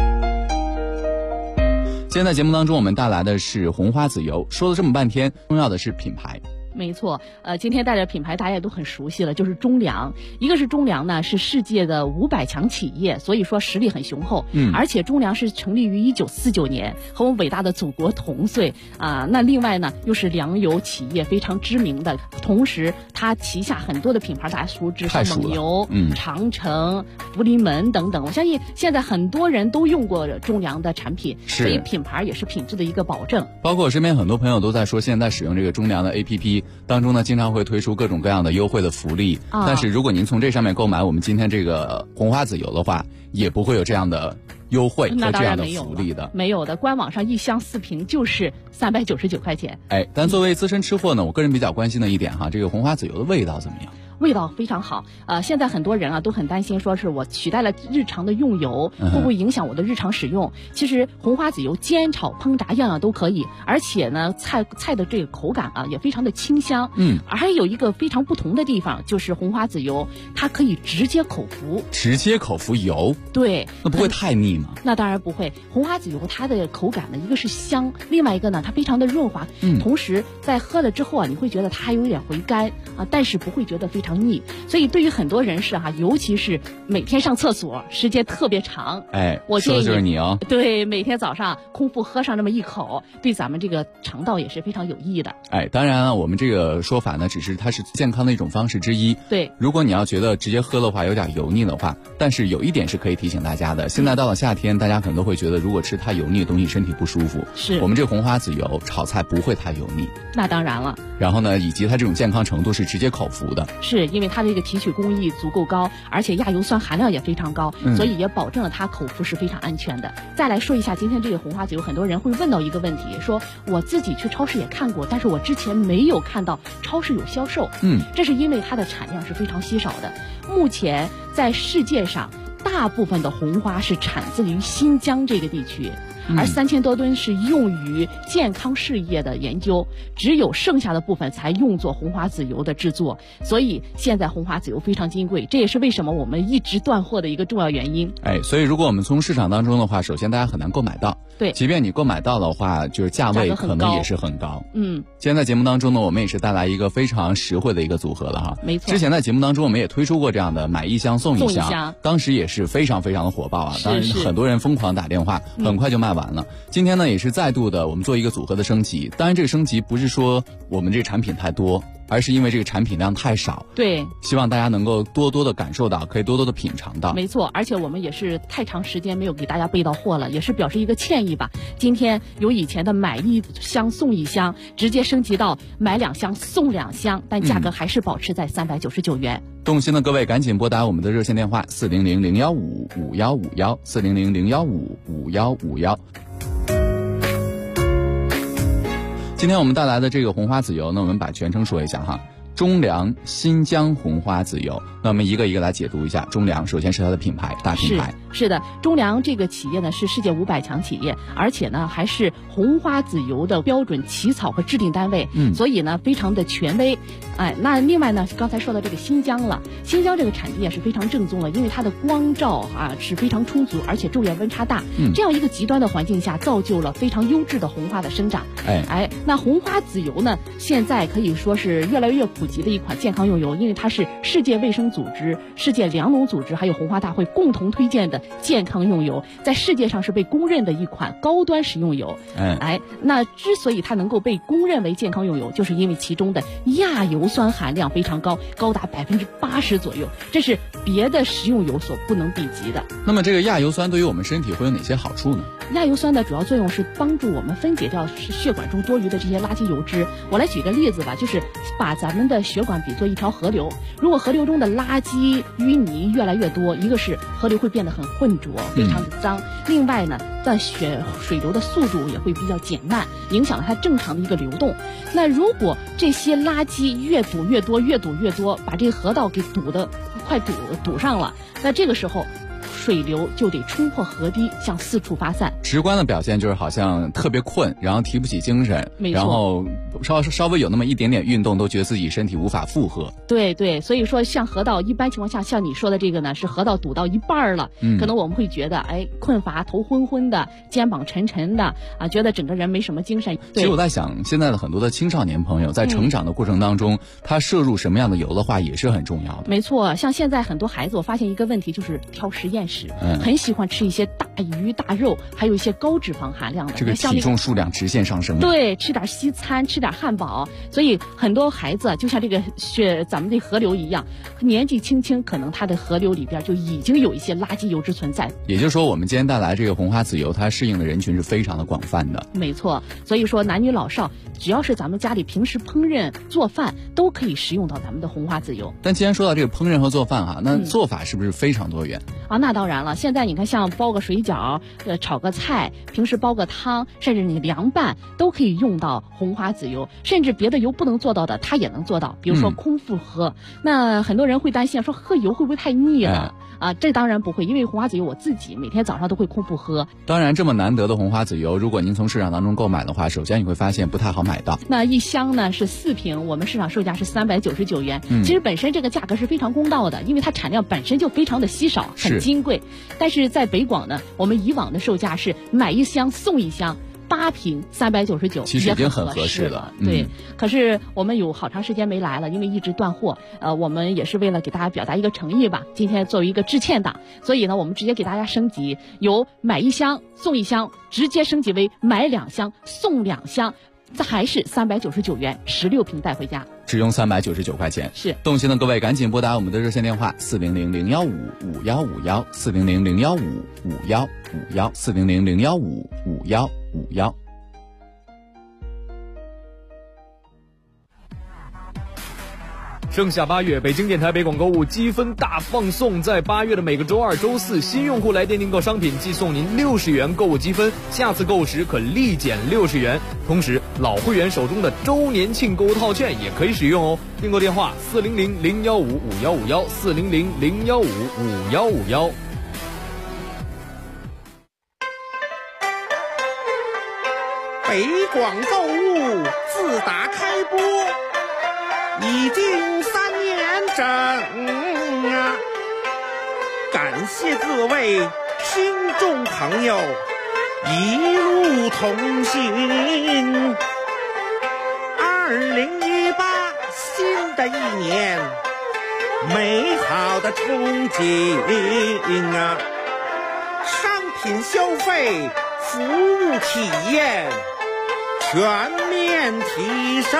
今天在节目当中我们带来的是红花籽油，说了这么半天，重要的是品牌。 没错，今天带着品牌大家也都很熟悉了，就是中粮。一个是中粮呢是世界的500强企业，所以说实力很雄厚。而且中粮是成立于1949年，和我们伟大的祖国同岁啊。那另外呢又是粮油企业非常知名的，同时它旗下很多的品牌大家熟知，像蒙牛、长城、福临门等等。我相信现在很多人都用过中粮的产品，所以品牌也是品质的一个保证。 包括我身边很多朋友都在说，现在使用这个中粮的 APP。当中呢，经常会推出各种各样的优惠的福利，但是如果您从这上面购买我们今天这个红花籽油的话，也不会有这样的优惠和这样的福利的。 没有的，官网上1箱4瓶就是399块钱。 但作为资深吃货呢，我个人比较关心的一点哈，这个红花籽油的味道怎么样？ 味道非常好。现在很多人啊都很担心，说是我取代了日常的用油，会不会影响我的日常使用？其实红花籽油煎炒烹炸样样都可以，而且呢菜的这个口感啊也非常的清香。而还有一个非常不同的地方，就是红花籽油它可以直接口服。 直接口服油？ 对。 那不会太腻吗？ 那当然不会。红花籽油它的口感呢，一个是香，另外一个呢它非常的润滑。同时在喝了之后啊，你会觉得它还有点回甘啊，但是不会觉得非常腻。所以对于很多人士哈，尤其是每天上厕所时间特别长， 我建议说的就是你哦。 对，每天早上空腹喝上这么一口，对咱们这个肠道也是非常有益的。 当然了，我们这个说法呢，只是它是健康的一种方式之一。 对， 如果你要觉得直接喝的话有点油腻的话，但是有一点是可以提醒大家的，现在到了夏天，大家可能都会觉得如果吃太油腻的东西身体不舒服。 是我们这个红花籽油炒菜不会太油腻。 那当然了。 然后呢，以及它这种健康程度是直接口服的。 是因为它这个提取工艺足够高，而且亚油酸含量也非常高，所以也保证了它口服是非常安全的。再来说一下今天这个红花籽油，很多人会问到一个问题，说我自己去超市也看过，但是我之前没有看到超市有销售。这是因为它的产量是非常稀少的。目前在世界上大部分的红花是产自于新疆这个地区，而3000多吨是用于健康事业的研究，只有剩下的部分才用作红花籽油的制作，所以现在红花籽油非常金贵，这也是为什么我们一直断货的一个重要原因。 所以如果我们从市场当中的话，首先大家很难购买到。 对， 即便你购买到的话，就是价位可能也是很高。今天在节目当中呢，我们也是带来一个非常实惠的一个组合了哈。 没错。 之前在节目当中我们也推出过这样的买1箱送1箱，当时也是非常非常的火爆啊，当然很多人疯狂打电话，很快就卖完了。今天呢也是再度的我们做一个组合的升级，当然这个升级不是说我们这个产品太多，而是因为这个产品量太少。 对， 希望大家能够多多的感受到，可以多多的品尝到。 没错，而且我们也是太长时间没有给大家备到货了，也是表示一个歉意吧。今天由以前的买1箱送1箱，直接升级到买2箱送2箱，但价格还是保持在399元。 动心的各位赶紧拨打我们的热线电话400-015-5151，400-015-5151。今天我们带来的这个红花籽油呢，我们把全称说一下哈，中粮新疆红花籽油。那我们一个一个来解读一下。中粮首先是它的品牌，大品牌， 是的，中粮这个企业呢是世界500强企业，而且呢还是红花籽油的标准起草和制定单位，所以呢非常的权威。那另外呢，刚才说到这个新疆了，新疆这个产地也是非常正宗了，因为它的光照是非常充足，而且昼夜温差大，这样一个极端的环境下，造就了非常优质的红花的生长。那红花籽油呢，现在可以说是越来越普及的一款健康用油，因为它是世界卫生组织、世界粮农组织还有红花大会共同推荐的健康用油，在世界上是被公认的一款高端食用油。那之所以它能够被公认为健康用油，就是因为其中的亚油酸含量非常高，高达80%左右，这是别的食用油所不能比及的。 那么这个亚油酸对于我们身体会有哪些好处呢？ 亚油酸的主要作用是帮助我们分解掉血管中多余的这些垃圾油脂。我来举个例子吧，就是把咱们的血管比作一条河流，如果河流中的垃圾淤泥越来越多，一个是河流会变得很浑浊，非常的脏，另外呢水流的速度也会比较减慢，影响了它正常的一个流动。那如果这些垃圾越堵越多，把这个河道给快堵上了，那这个时候水流就得冲破河堤向四处发散。 直观的表现就是好像特别困，然后提不起精神，然后稍微有那么一点点运动都觉得自己身体无法负荷。 对，所以说像河道一般情况下，像你说的这个呢，是河道堵到一半了，可能我们会觉得困乏、头昏昏的、肩膀沉沉的觉得整个人没什么精神。 其实我在想，现在的很多的青少年朋友在成长的过程当中，他摄入什么样的油的话也是很重要的。 没错，像现在很多孩子，我发现一个问题就是挑实验室，很喜欢吃一些大鱼大肉，还有一些高脂肪含量的， 这个体重数量直线上升。 对，吃点西餐，吃点汉堡，所以很多孩子就像这个咱们这河流一样，年纪轻轻可能他的河流里边就已经有一些垃圾油脂存在。 也就是说，我们今天带来这个红花籽油，它适应的人群是非常的广泛的。 没错，所以说男女老少，只要是咱们家里平时烹饪做饭，都可以食用到咱们的红花籽油。 但既然说到这个烹饪和做饭那做法是不是非常多元？ 那当然了，现在你看像包个水饺、炒个菜，平时煲个汤，甚至你凉拌都可以用到红花籽油，甚至别的油不能做到的，它也能做到。比如说空腹喝，那很多人会担心说喝油会不会太腻了？这当然不会，因为红花籽油我自己每天早上都会空腹喝。 当然，这么难得的红花籽油，如果您从市场当中购买的话，首先你会发现不太好买到。 那一箱呢是4瓶，我们市场售价是399元。其实本身这个价格是非常公道的，因为它产量本身就非常的稀少，很金贵。但是在北广呢，我们以往的售价是买一箱送一箱。8瓶399， 其实已经很合适了。 对，可是我们有好长时间没来了，因为一直断货。我们也是为了给大家表达一个诚意吧，今天作为一个致歉档，所以呢，我们直接给大家升级，由买一箱送一箱，直接升级为买2箱送2箱，这还是399元，16瓶带回家， 只用399块钱。 是， 动心的各位赶紧拨打我们的热线电话400-015-5151，400-015-5151，400-015-5151。 盛夏8月，北京电台北广购物积分大放送，在8月的每个周2、周4，新用户来电订购商品，即送您60元购物积分，下次购物时可立减60元。同时，老会员手中的周年庆购物套券也可以使用哦。订购电话400-015-5151，400-015-5151。 北广购物自打开播已经3年整感谢各位听众朋友一路同行。2018新的一年，美好的憧憬商品消费、服务体验全面提升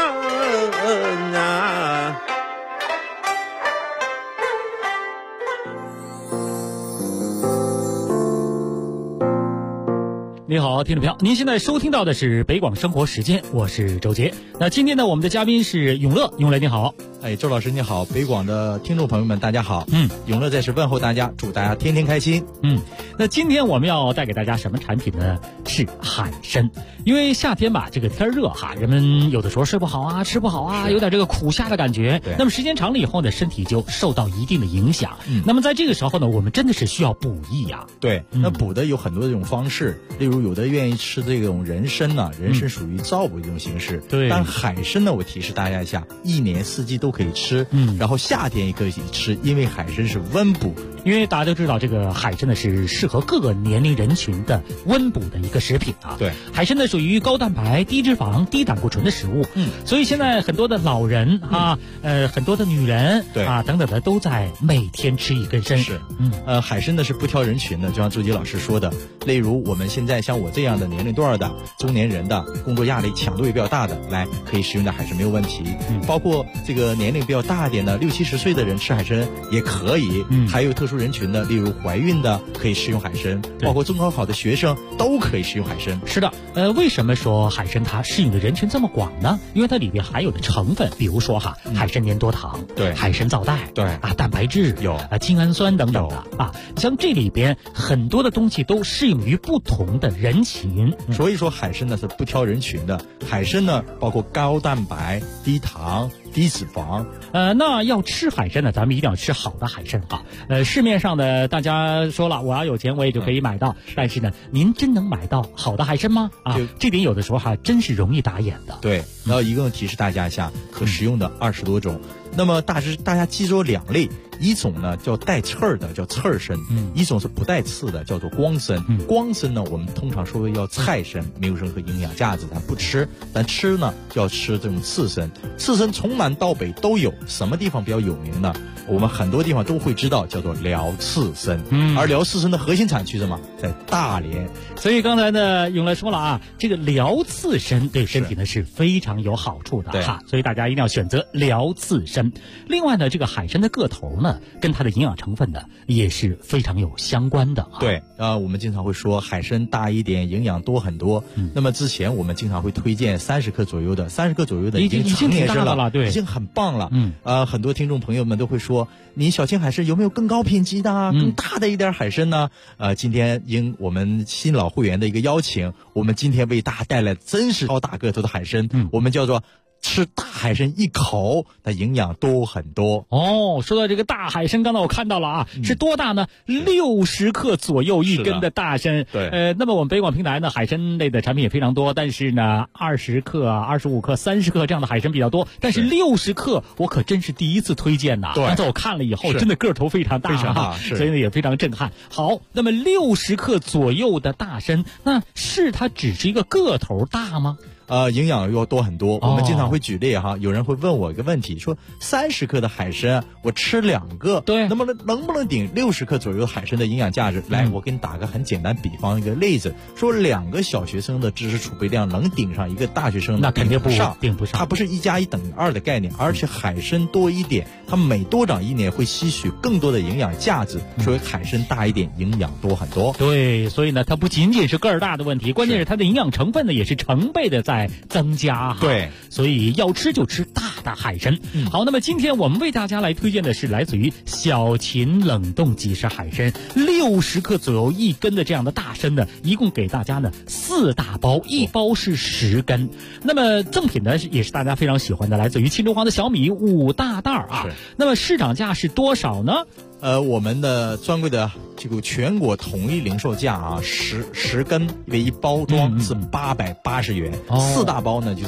你好，听众朋友，您现在收听到的是北广生活时间，我是周杰。那今天呢，我们的嘉宾是永乐，永乐你好。 周老师你好，北广的听众朋友们大家好。永乐在此问候大家，祝大家天天开心。 那今天我们要带给大家什么产品呢？是海参。因为夏天吧，这个天热哈，人们有的时候睡不好啊，吃不好啊，有点这个苦夏的感觉。那么时间长了以后呢，身体就受到一定的影响。那么在这个时候呢，我们真的是需要补益呀。 对，那补的有很多这种方式，例如有的愿意吃这种人参呢，人参属于燥补一种形式。 对， 但海参呢，我提示大家一下，一年四季都可以吃。然后夏天也可以吃，因为海参是温补。 因为大家都知道，这个海参呢是适合各个年龄人群的温补的一个食品啊。 对， 海参呢属于高蛋白、低脂肪、低胆固醇的食物。所以现在很多的老人啊，很多的女人啊等等的都在每天吃一根参。 是，海参呢是不挑人群的，就像周杰老师说的，例如我们现在像我这样的年龄段的中年人的，工作压力强度也比较大的，来可以食用的海参没有问题。包括这个年龄比较大一点的60、70岁的人吃海参也可以。还有特殊人群的，例如怀孕的可以食用海参，包括中高考的学生都可以食用海参。 是的，为什么说海参它适应的人群这么广呢？因为它里边含有的成分，比如说海参粘多糖， 对， 海参皂苷， 对蛋白质有精氨酸等等的像这里边很多的东西都适应于不同的人群。 所以说海参呢是不挑人群的，海参呢包括高蛋白、低糖、低脂肪。 那要吃海参呢，咱们一定要吃好的海参市面上的大家说了，我要有钱我也就可以买到，但是呢，您真能买到好的海参吗？这点有的时候真是容易打眼的。 对，然后一共提示大家一下，可食用的20多种。那么大家记住2类，一种呢叫带刺儿的，叫刺儿参；一种是不带刺的，叫做光参。光参呢，我们通常说为叫菜参，没有任何营养价值，咱不吃。咱吃呢，就要吃这种刺参。刺参从南到北都有，什么地方比较有名呢？我们很多地方都会知道，叫做辽刺参。而辽刺参的核心产区是什么？在大连。 所以刚才呢，永乐说了这个辽刺参对身体呢是非常有好处的所以大家一定要选择辽刺参。另外呢，这个海参的个头呢，跟它的营养成分呢也是非常有相关的对，我们经常会说海参大一点，营养多很多。那么之前我们经常会推荐30克左右的，30克左右的已经成年参了， 对， 已经很棒了。很多听众朋友们都会说，你小青海参有没有更高品级的更大的一点海参呢？今天应我们新老会员的一个邀请，我们今天为大家带来真是超大个头的海参，我们叫做吃大海参一口，它营养多很多。 说到这个大海参，刚才我看到了是多大呢？60克左右一根的大参。 对， 那么我们北广平台呢，海参类的产品也非常多，但是呢，20克、25克、30克这样的海参比较多，但是60克我可真是第一次推荐呐。刚才我看了以后，真的个头非常大， 非常大， 所以呢也非常震撼。好，那么60克左右的大参，那是它只是一个个头大吗？ 营养要多很多。我们经常会举例有人会问我一个问题，说30克的海参我吃2个， 对， 能不能顶60克左右海参的营养价值？来，我给你打个很简单比方，一个例子，说2个小学生的知识储备量能顶上一个大学生， 那肯定顶不上。 它不是1+1等于2的概念，而且海参多一点，它每多长1年会吸取更多的营养价值，所以海参大一点，营养多很多。 对，所以呢，它不仅仅是个儿大的问题，关键是它的营养成分呢也是成倍的在增加对， 所以要吃就吃大的海参。好，那么今天我们为大家来推荐的是来自于小秦冷冻即食海参，60克左右一根的这样的大参呢，一共给大家呢4大包，一包是10根。那么赠品呢也是大家非常喜欢的，来自于秦中华的小米5大袋那么市场价是多少呢？ 我们的专柜的这个全国统一零售价10根为一包装是880元，4大包呢就是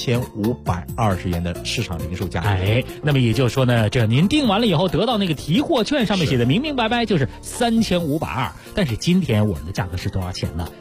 3520元的市场零售价。 那么也就是说呢，这您订完了以后得到那个提货券上面写的明明白白就是3520，但是今天我们的价格是多少钱呢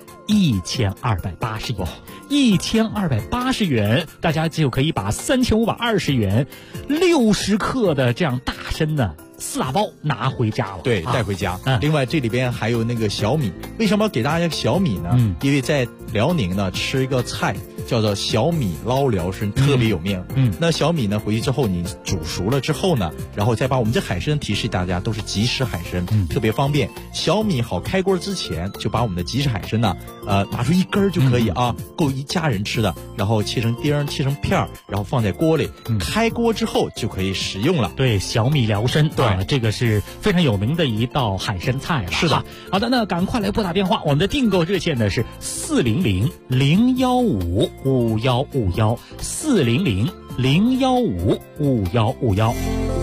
？1280元，1280元，大家就可以把3520元60克的这样大参呢 4大包拿回家了。 对，带回家。另外这里边还有那个小米，为什么要给大家小米呢？因为在辽宁呢吃一个菜叫做小米捞辽参，特别有名。那小米呢回去之后你煮熟了之后呢，然后再把我们这海参提示大家都是即食海参，特别方便。小米好开锅之前就把我们的即食海参呢，拿出一根就可以啊，够一家人吃的，然后切成丁，切成片儿，然后放在锅里，开锅之后就可以食用了。 对，小米辽参，对，这个是非常有名的一道海参菜了。 是的， 好的，那赶快来拨打电话，我们的订购热线呢是400-015-5151，400-015-5151。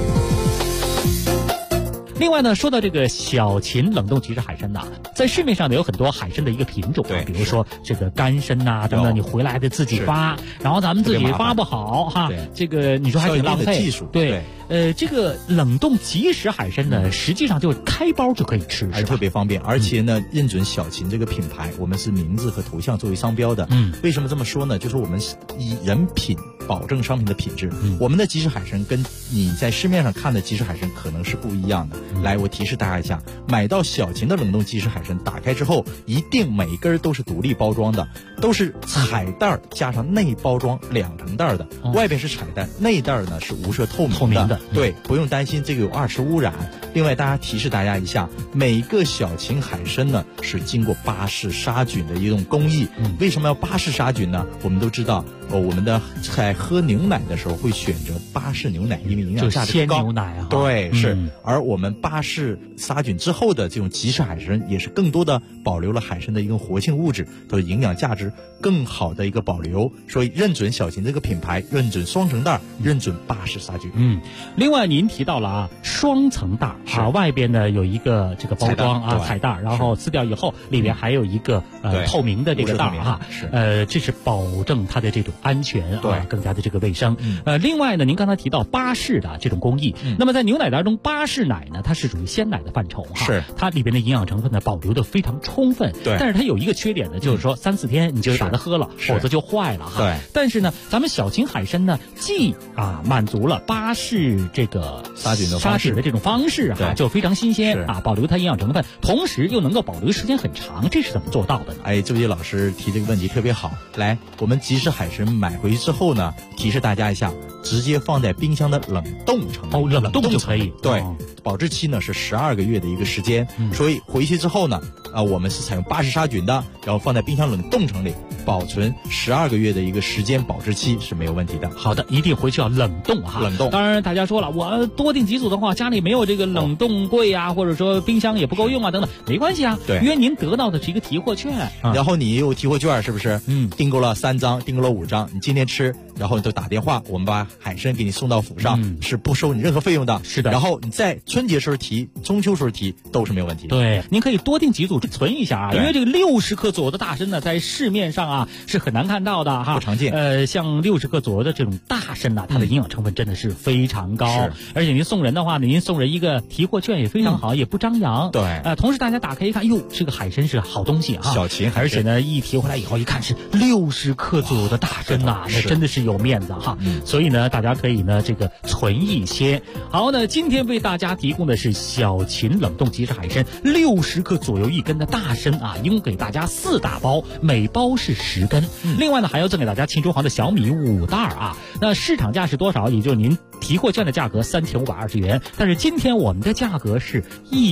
另外呢，说到这个小秦冷冻即食海参呐，在市面上呢有很多海参的一个品种，比如说这个干参呐等等，你回来得自己发，然后咱们自己发不好哈，这个你说还挺浪费。 技术对，这个冷冻即食海参呢，实际上就开包就可以吃， 特别方便，而且呢，认准小秦这个品牌，我们是名字和头像作为商标的。为什么这么说呢？就是我们以人品保证商品的品质。我们的即食海参跟你在市面上看的即食海参可能是不一样的。来，我提示大家一下，买到小秦的冷冻即食海参，打开之后一定每根都是独立包装的，都是彩袋加上内包装2层袋的，外边是彩袋，内袋呢是无色透明的。对，不用担心这个有2次污染。另外，提示大家一下，每个小秦海参呢是经过巴氏杀菌的一种工艺。为什么要巴氏杀菌呢？我们都知道，我们的在喝牛奶的时候会选择巴氏牛奶，因为营养价值高。 鲜牛奶啊， 对，是。而我们巴氏杀菌之后的这种即食海参，也是更多的保留了海参的一个活性物质，都是营养价值更好的一个保留。所以认准小秦这个品牌，认准双层袋，认准巴氏杀菌。 另外您提到了双层袋外边呢有一个这个包装彩袋，然后撕掉以后里边还有一个透明的这个袋这是保证它的这种安全更加的这个卫生。另外呢，您刚才提到巴氏的这种工艺，那么在牛奶袋中，巴氏奶呢它是属于鲜奶的范畴是它里边的营养成分呢保留的非常充分。但是它有一个缺点呢，就是说3-4天你就把它喝了，否则就坏了哈。但是呢，咱们小秦海参呢，既满足了巴氏这个杀菌的这种方式就非常新鲜保留它营养成分，同时又能够保留时间很长，这是怎么做到的呢？ 这位老师提这个问题特别好。来，我们即食海参买回去之后呢，提示大家一下，直接放在冰箱的冷冻层冷冻就可以。 对，保质期呢是12个月的一个时间。所以回去之后呢，我们是采用巴氏杀菌的，然后放在冰箱冷冻层里保存12个月的一个时间，保质期是没有问题的。 好的，一定回去要冷冻冷冻。 当然大家说了，我多订几组的话，家里没有这个冷冻柜或者说冰箱也不够用等等，没关系对， 因为您得到的是一个提货券， 然后你有提货券是不是？订购了3张，订购了5张，你今天吃，然后你就打电话，我们把海参给你送到府上，是不收你任何费用的。 是的。 然后你在春节时候提，中秋时候提都是没有问题的。 对，您可以多订几组存一下因为这个60克左右的大参呢，在市面上是很难看到的不常见。 像60克左右的这种大参它的营养成分真的是非常高，而且您送人的话呢，您送人一个提货券也非常好，也不张扬。 对， 同时大家打开一看，哟，这个海参是好东西小秦海参， 而且呢，一提回来以后一看是60克左右的大参那真的是有面子所以呢，大家可以呢这个存一些。好，那今天为大家提供的是小秦冷冻即食海参60克左右1根的大参一共给大家4大包，每包是10根。另外呢，还要赠给大家秦中行的小米5袋那市场价是多少？也就是您提货券的价格3520元，但是今天我们的价格是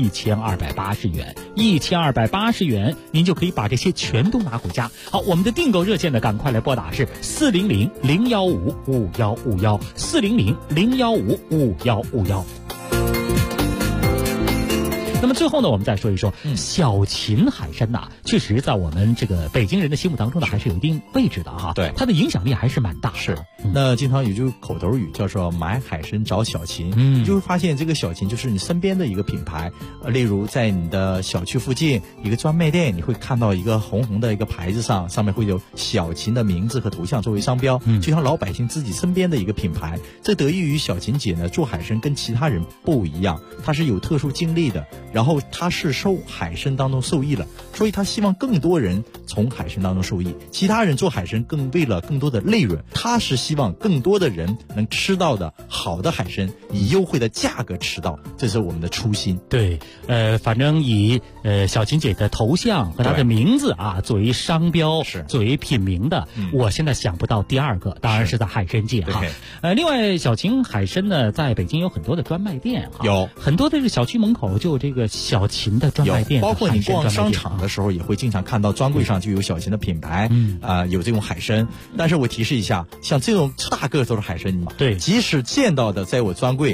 1280元，1280元您就可以把这些全都拿回家。好，我们的订购热线呢，赶快来拨打是400-015-5151，400-015-5151。那么最后呢，我们再说一说小秦海参确实在我们这个北京人的心目当中呢，还是有一定位置的对， 它的影响力还是蛮大的。 是，那经常有句口头语叫做买海参找小秦，你就会发现这个小秦就是你身边的一个品牌。例如在你的小区附近一个专卖店，你会看到一个红红的一个牌子上面会有小秦的名字和头像作为商标，就像老百姓自己身边的一个品牌。这得益于小秦姐呢做海参跟其他人不一样，她是有特殊经历的。 然后他是受海参当中受益了，所以他希望更多人从海参当中受益。其他人做海参为了更多的利润，他是希望更多的人能吃到的好的海参，以优惠的价格吃到，这是我们的初心。 对，反正以小琴姐的头像和她的名字啊作为商标，作为品名的，我现在想不到第二个，当然是在海参界哈。另外小琴海参呢，在北京有很多的专卖店哈， 有很多的这个小区门口就有这个小琴的专卖店， 包括你逛商场的时候也会经常看到专柜上就有小琴的品牌，有这种海参。但是我提示一下，像这种大个头的海参， 对， 即使见到的在我专柜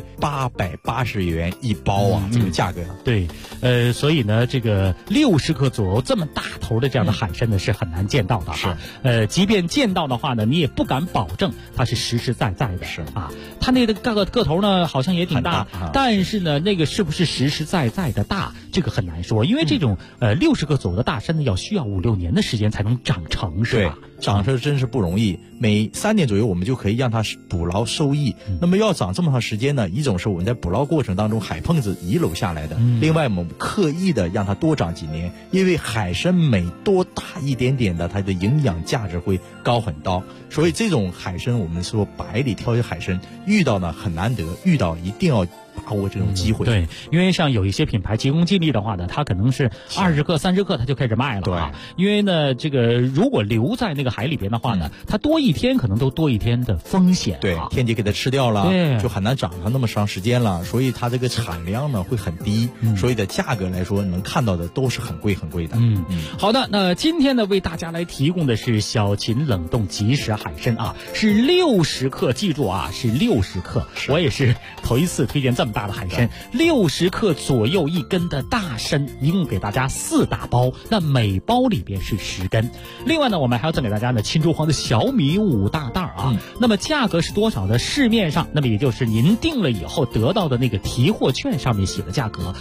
880元一包啊，这个价格。 对，所以呢，这个60克左右这么大头的这样的海参呢，是很难见到的哈。即便见到的话呢，你也不敢保证它是实实在在的。是啊，它那个个头呢，好像也挺大，但是呢，那个是不是实实在在的大，这个很难说，因为这种60克左右的大参呢，需要5、6年的时间才能长成，是吧？ 长成真是不容易，每3年左右我们就可以让它捕捞收益。那么要长这么长时间呢，一种是我们在捕捞过程当中海碰子遗留下来的，另外我们刻意的让它多长几年，因为海参每多大一点点的，它的营养价值会高很高，所以这种海参我们说百里挑一海参，遇到呢很难得，遇到一定要把握这种机会。 对，因为像有一些品牌急功近利的话呢，它可能是20克、30克它就开始卖了啊。因为呢，这个如果留在那个海里边的话呢，它多一天可能都多一天的风险。 对，天敌给它吃掉了，就很难长上那么长时间了，所以它这个产量呢会很低，所以的价格来说能看到的都是很贵很贵的。 好的，那今天呢为大家来提供的是小琴冷冻即食海参啊，是60克，记住啊，是60克。我也是头一次推荐这么大的海参，60克左右一根的大参，一共给大家4大包，那每包里边是10根。另外呢，我们还要赠给大家呢秦州黄的小米5大袋啊。那么价格是多少呢？市面上，那么也就是您订了以后得到的那个提货券上面写的价格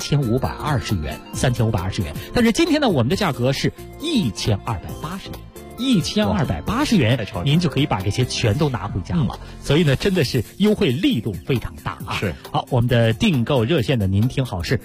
3520元，3520元。但是今天呢，我们的价格是1280元。1280元，您就可以把这些全都拿回家了。所以呢，真的是优惠力度非常大啊！ 是。 好，我们的订购热线呢，您听好，是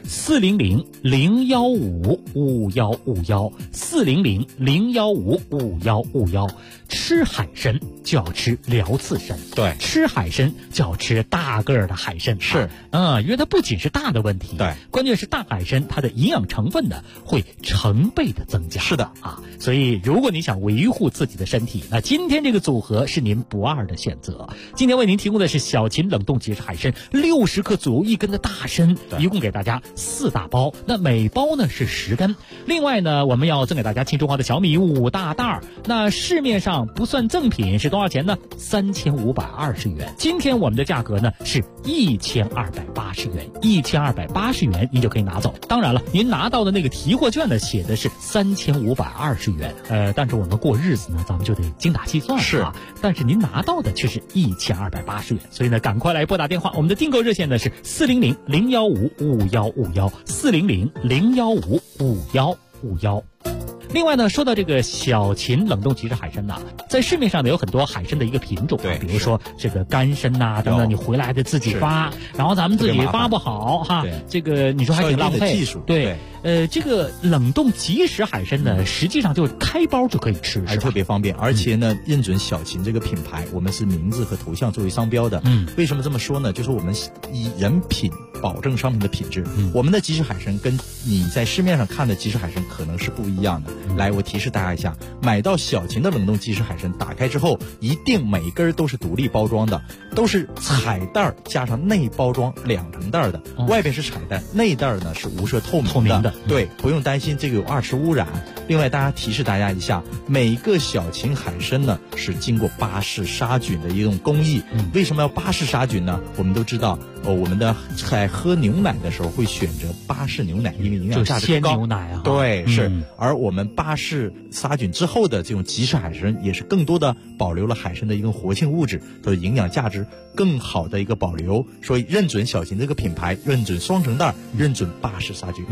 400-015-5151，400-015-5151。吃海参就要吃辽刺参， 对， 吃海参就要吃大个儿的海参， 是， 因为它不仅是大的问题， 对， 关键是大海参它的营养成分呢会成倍的增加， 是的啊，所以如果你想维护自己的身体，那今天这个组合是您不二的选择。今天为您提供的是小琴冷冻即食海参，60克左右一根的大参，一共给大家4大包，那每包呢是10根。另外呢，我们要赠给大家秦中华的小米5大袋，那市面上不算赠品是多少钱呢？3520元。今天我们的价格呢是1280元，1280元您就可以拿走。当然了，您拿到的那个提货券呢写的是3520元，但是我们过日子呢，咱们就得精打细算了，是。但是您拿到的却是1280元，所以呢，赶快来拨打电话，我们的订购热线呢是400-015-5151，400-015-5151。另外呢，说到这个小琴冷冻即食海参呐，在市面上呢有很多海参的一个品种，比如说这个干参呐等等，你回来的自己发，然后咱们自己发不好哈，这个你说还挺浪费技术，对。这个冷冻即食海参呢，实际上就开包就可以吃， 还特别方便，而且呢，认准小琴这个品牌，我们是名字和头像作为商标的。为什么这么说呢？就是我们以人品保证商品的品质。我们的即食海参跟你在市面上看的即食海参可能是不一样的。来，我提示大家一下，买到小琴的冷冻即食海参，打开之后一定每根都是独立包装的，都是彩袋加上内包装2层袋的，外边是彩袋，内袋呢是无色透明的。对，不用担心这个有2次污染。另外，大家提示大家一下，每个小琴海参呢是经过巴氏杀菌的一种工艺。为什么要巴氏杀菌呢？我们都知道，我们的在喝牛奶的时候会选择巴氏牛奶，因为营养价值高。 鲜牛奶啊， 对，是。而我们巴氏杀菌之后的这种即食海参，也是更多的保留了海参的一个活性物质，它的营养价值更好的一个保留。所以认准小琴这个品牌，认准双层袋，认准巴氏杀菌。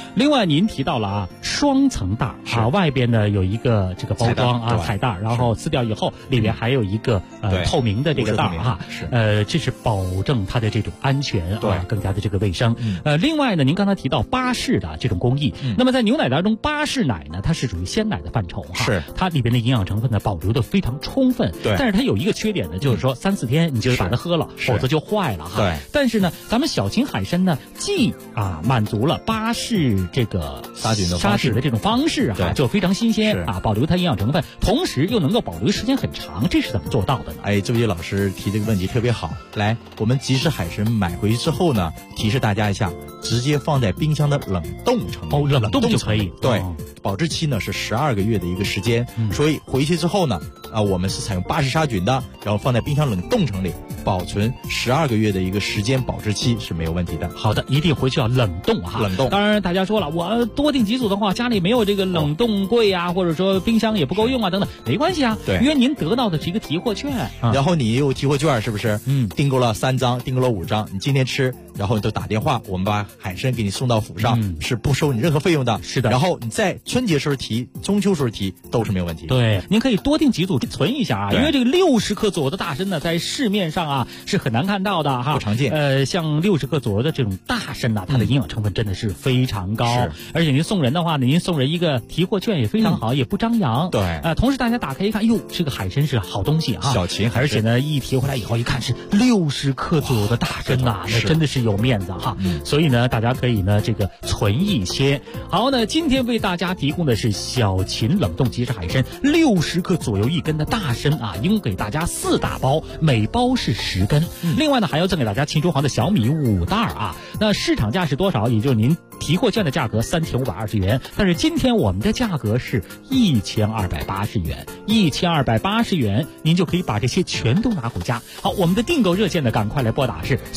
另外您提到了啊，双层袋啊，外边呢有一个这个包装啊彩袋，然后撕掉以后里边还有一个透明的这个袋啊，这是保证它的这种安全啊，更加的这个卫生。另外呢，您刚才提到巴氏的这种工艺，那么在牛奶当中，巴氏奶呢，它是属于鲜奶的范畴哈，是它里边的营养成分呢保留的非常充分，对，但是它有一个缺点呢，就是说3-4天你就把它喝了，否则就坏了哈。对，但是呢，咱们小秦海参呢，既满足了巴氏这个杀菌的这种方式啊，就非常新鲜啊，保留它营养成分，同时又能够保留时间很长，这是怎么做到的呢？ 哎，这位老师提这个问题特别好。来，我们即食海参买回去之后呢，提示大家一下，直接放在冰箱的冷冻层冷冻就可以。 对，保质期呢是12个月的一个时间，所以回去之后呢，我们是采用巴氏杀菌的，然后放在冰箱冷冻层里保存12个月的一个时间，保质期是没有问题的。 好的，一定回去要冷冻哈。冷冻。当然，大家说了，我多订几组的话，家里没有这个冷冻柜啊，或者说冰箱也不够用啊，等等，没关系啊。对，因为您得到的是一个提货券， 然后你有提货券，是不是？订购了3张，订购了5张，你今天吃，然后你都打电话，我们把海参给你送到府上，是不收你任何费用的。是的。然后你在春节时候提，中秋时候提，都是没有问题。 对，您可以多订几组存一下啊，因为这个60克左右的大参呢，在市面上啊是很难看到的哈， 不常见。 像60克左右的这种大参呐，它的营养成分真的是非常高，而且您送人的话呢，您送人一个提货券也非常好，也不张扬。对，同时大家打开一看，哟，这个海参是好东西啊， 小秦海参， 而且呢，一提回来以后一看是60克左右的大参呐，那真的是有面子哈。所以呢，大家可以呢这个存一些。好，那今天为大家提供的是小秦冷冻即食海参60克左右1根的大参啊，一共给大家4大包，每包是10根。另外呢，还要赠给大家秦中皇的小米5袋啊。那市场价是多少？也就是您提货券的价格3520元，但是今天我们的价格是1280元，1280元您就可以把这些全都拿回家。好，我们的订购热线呢，赶快来拨打是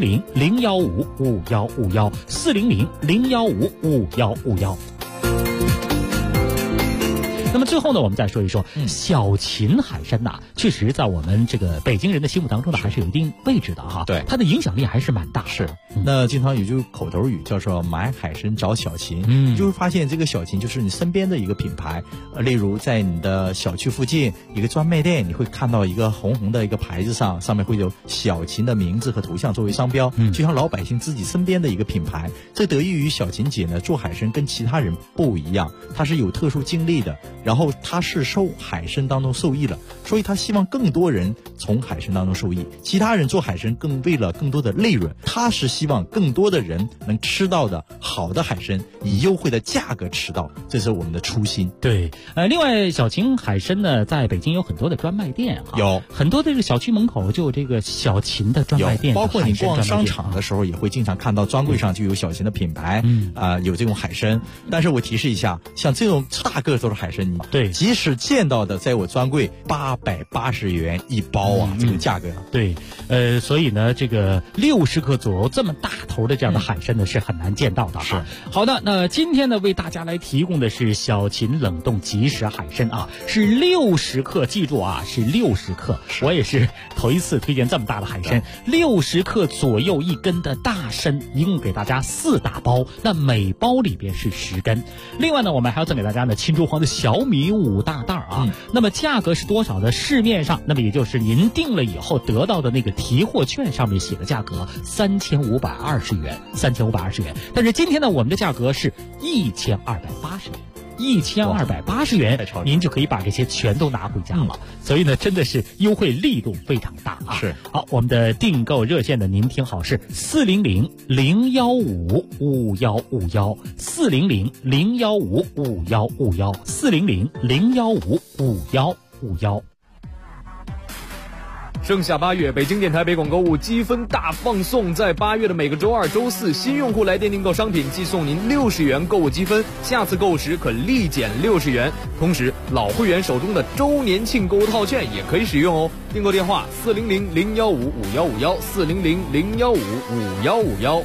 400-015-5151，400-015-5151。那么最后呢，我们再说一说小秦海参呐，确实在我们这个北京人的心目当中呢，还是有一定位置的哈。对，它的影响力还是蛮大的。 是，那经常有句口头语叫做买海参找小秦，你就会发现这个小秦就是你身边的一个品牌。例如在你的小区附近一个专卖店，你会看到一个红红的一个牌子上面会有小秦的名字和图像作为商标，就像老百姓自己身边的一个品牌。这得益于小秦姐呢做海参跟其他人不一样，她是有特殊经历的。然后他是受海参当中受益了，所以他希望更多人从海参当中受益。其他人做海参为了更多的利润，他是希望更多的人能吃到的好的海参，以优惠的价格吃到，这是我们的初心。 对，另外小秦海参呢，在北京有很多的专卖店啊， 有很多的这个小区门口就有这个小秦的专卖店， 包括你逛商场的时候也会经常看到专柜上就有小秦的品牌，有这种海参。但是我提示一下，像这种大个头的海参， 对， 即使见到的在我专柜880元一包啊，这个价格。 对，所以呢，这个60克左右这么大头的这样的海参呢，是很难见到的。是，好的，那今天呢，为大家来提供的是小秦冷冻即食海参啊，是60克，记住啊，是60克。我也是头一次推荐这么大的海参，60克左右1根的大参，一共给大家4大包，那每包里边是10根。另外呢，我们还要赠给大家呢秦中皇的小米5大袋啊，那么价格是多少呢？市面上，那么也就是您订了以后得到的那个提货券上面写的价格3520元，3520元。但是今天呢，我们的价格是1280元。1280元，您就可以把这些全都拿回家了。所以呢，真的是优惠力度非常大啊！是。好，我们的订购热线呢，您听好是400-015-5151，400-015-5151，400-015-5151。 盛夏8月，北京电台北广购物积分大放送，在8月的每个周二、周四，新用户来电订购商品，即送您60元购物积分，下次购物时可立减60元。同时，老会员手中的周年庆购物套券也可以使用哦。订购电话400-015-5151，400-015-5151。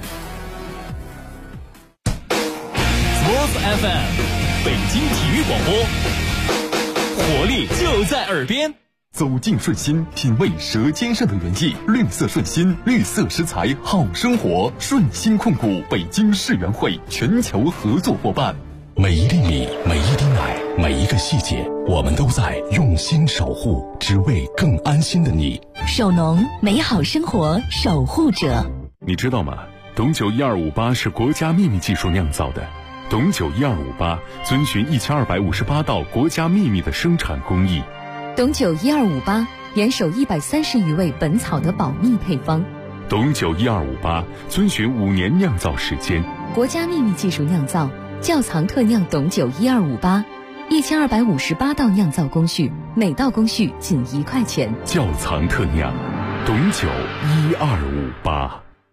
Sports FM， 北京体育广播，活力就在耳边。 走进顺心，品味舌尖上的原意。绿色顺心，绿色食材好生活。顺心控股北京世园会全球合作伙伴。 每一粒米，每一滴奶，每一个细节，我们都在用心守护，只为更安心的你。 守农，美好生活守护者。 你知道吗？董酒1258是国家秘密技术酿造的。董酒1258遵循1258道国家秘密的生产工艺。 董酒1258严守130余味本草的保密配方。 董酒1258遵循5年酿造时间， 国家秘密技术酿造，窖藏特酿董酒1258，1258道酿造工序，每道工序仅1块钱。 窖藏特酿，董酒1258。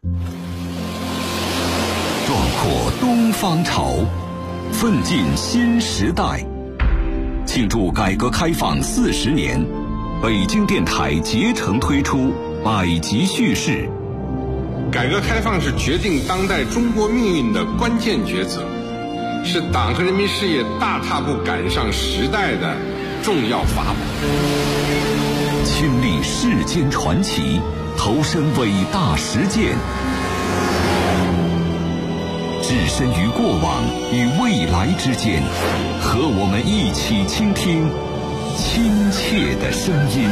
壮阔东方潮，奋进新时代。庆祝改革开放40年，北京电台竭诚推出百集叙事。 改革开放是决定当代中国命运的关键抉择，是党和人民事业大踏步赶上时代的重要法宝。 亲历世间传奇，投身伟大实践，置身于过往与未来之间，和我们一起倾听亲切的声音。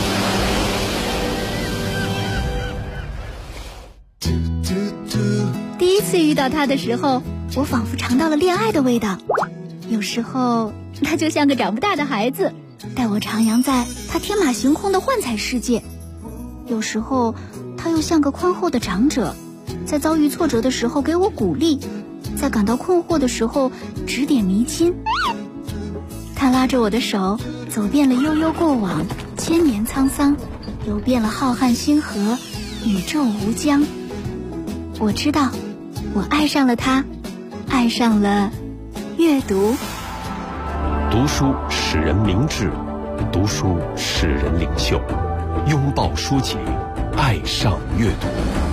第一次遇到他的时候，我仿佛尝到了恋爱的味道。有时候他就像个长不大的孩子，带我徜徉在他天马行空的幻彩世界；有时候他又像个宽厚的长者，在遭遇挫折的时候给我鼓励，在感到困惑的时候指点迷津。他拉着我的手，走遍了悠悠过往，千年沧桑，游遍了浩瀚星河，宇宙无疆。我知道，我爱上了他，爱上了阅读。 读书使人明智，读书使人领袖。拥抱书籍，爱上阅读。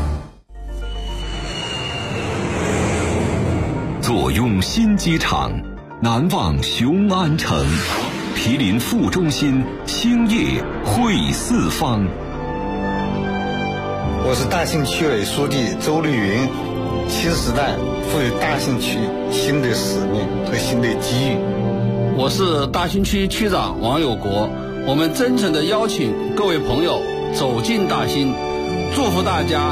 坐拥新机场，难忘雄安城。毗邻副中心，兴业汇四方。 我是大兴区委书记周丽云，新时代赋予大兴区新的使命和新的机遇。 我是大兴区区长王有国，我们真诚地邀请各位朋友走进大兴，祝福大家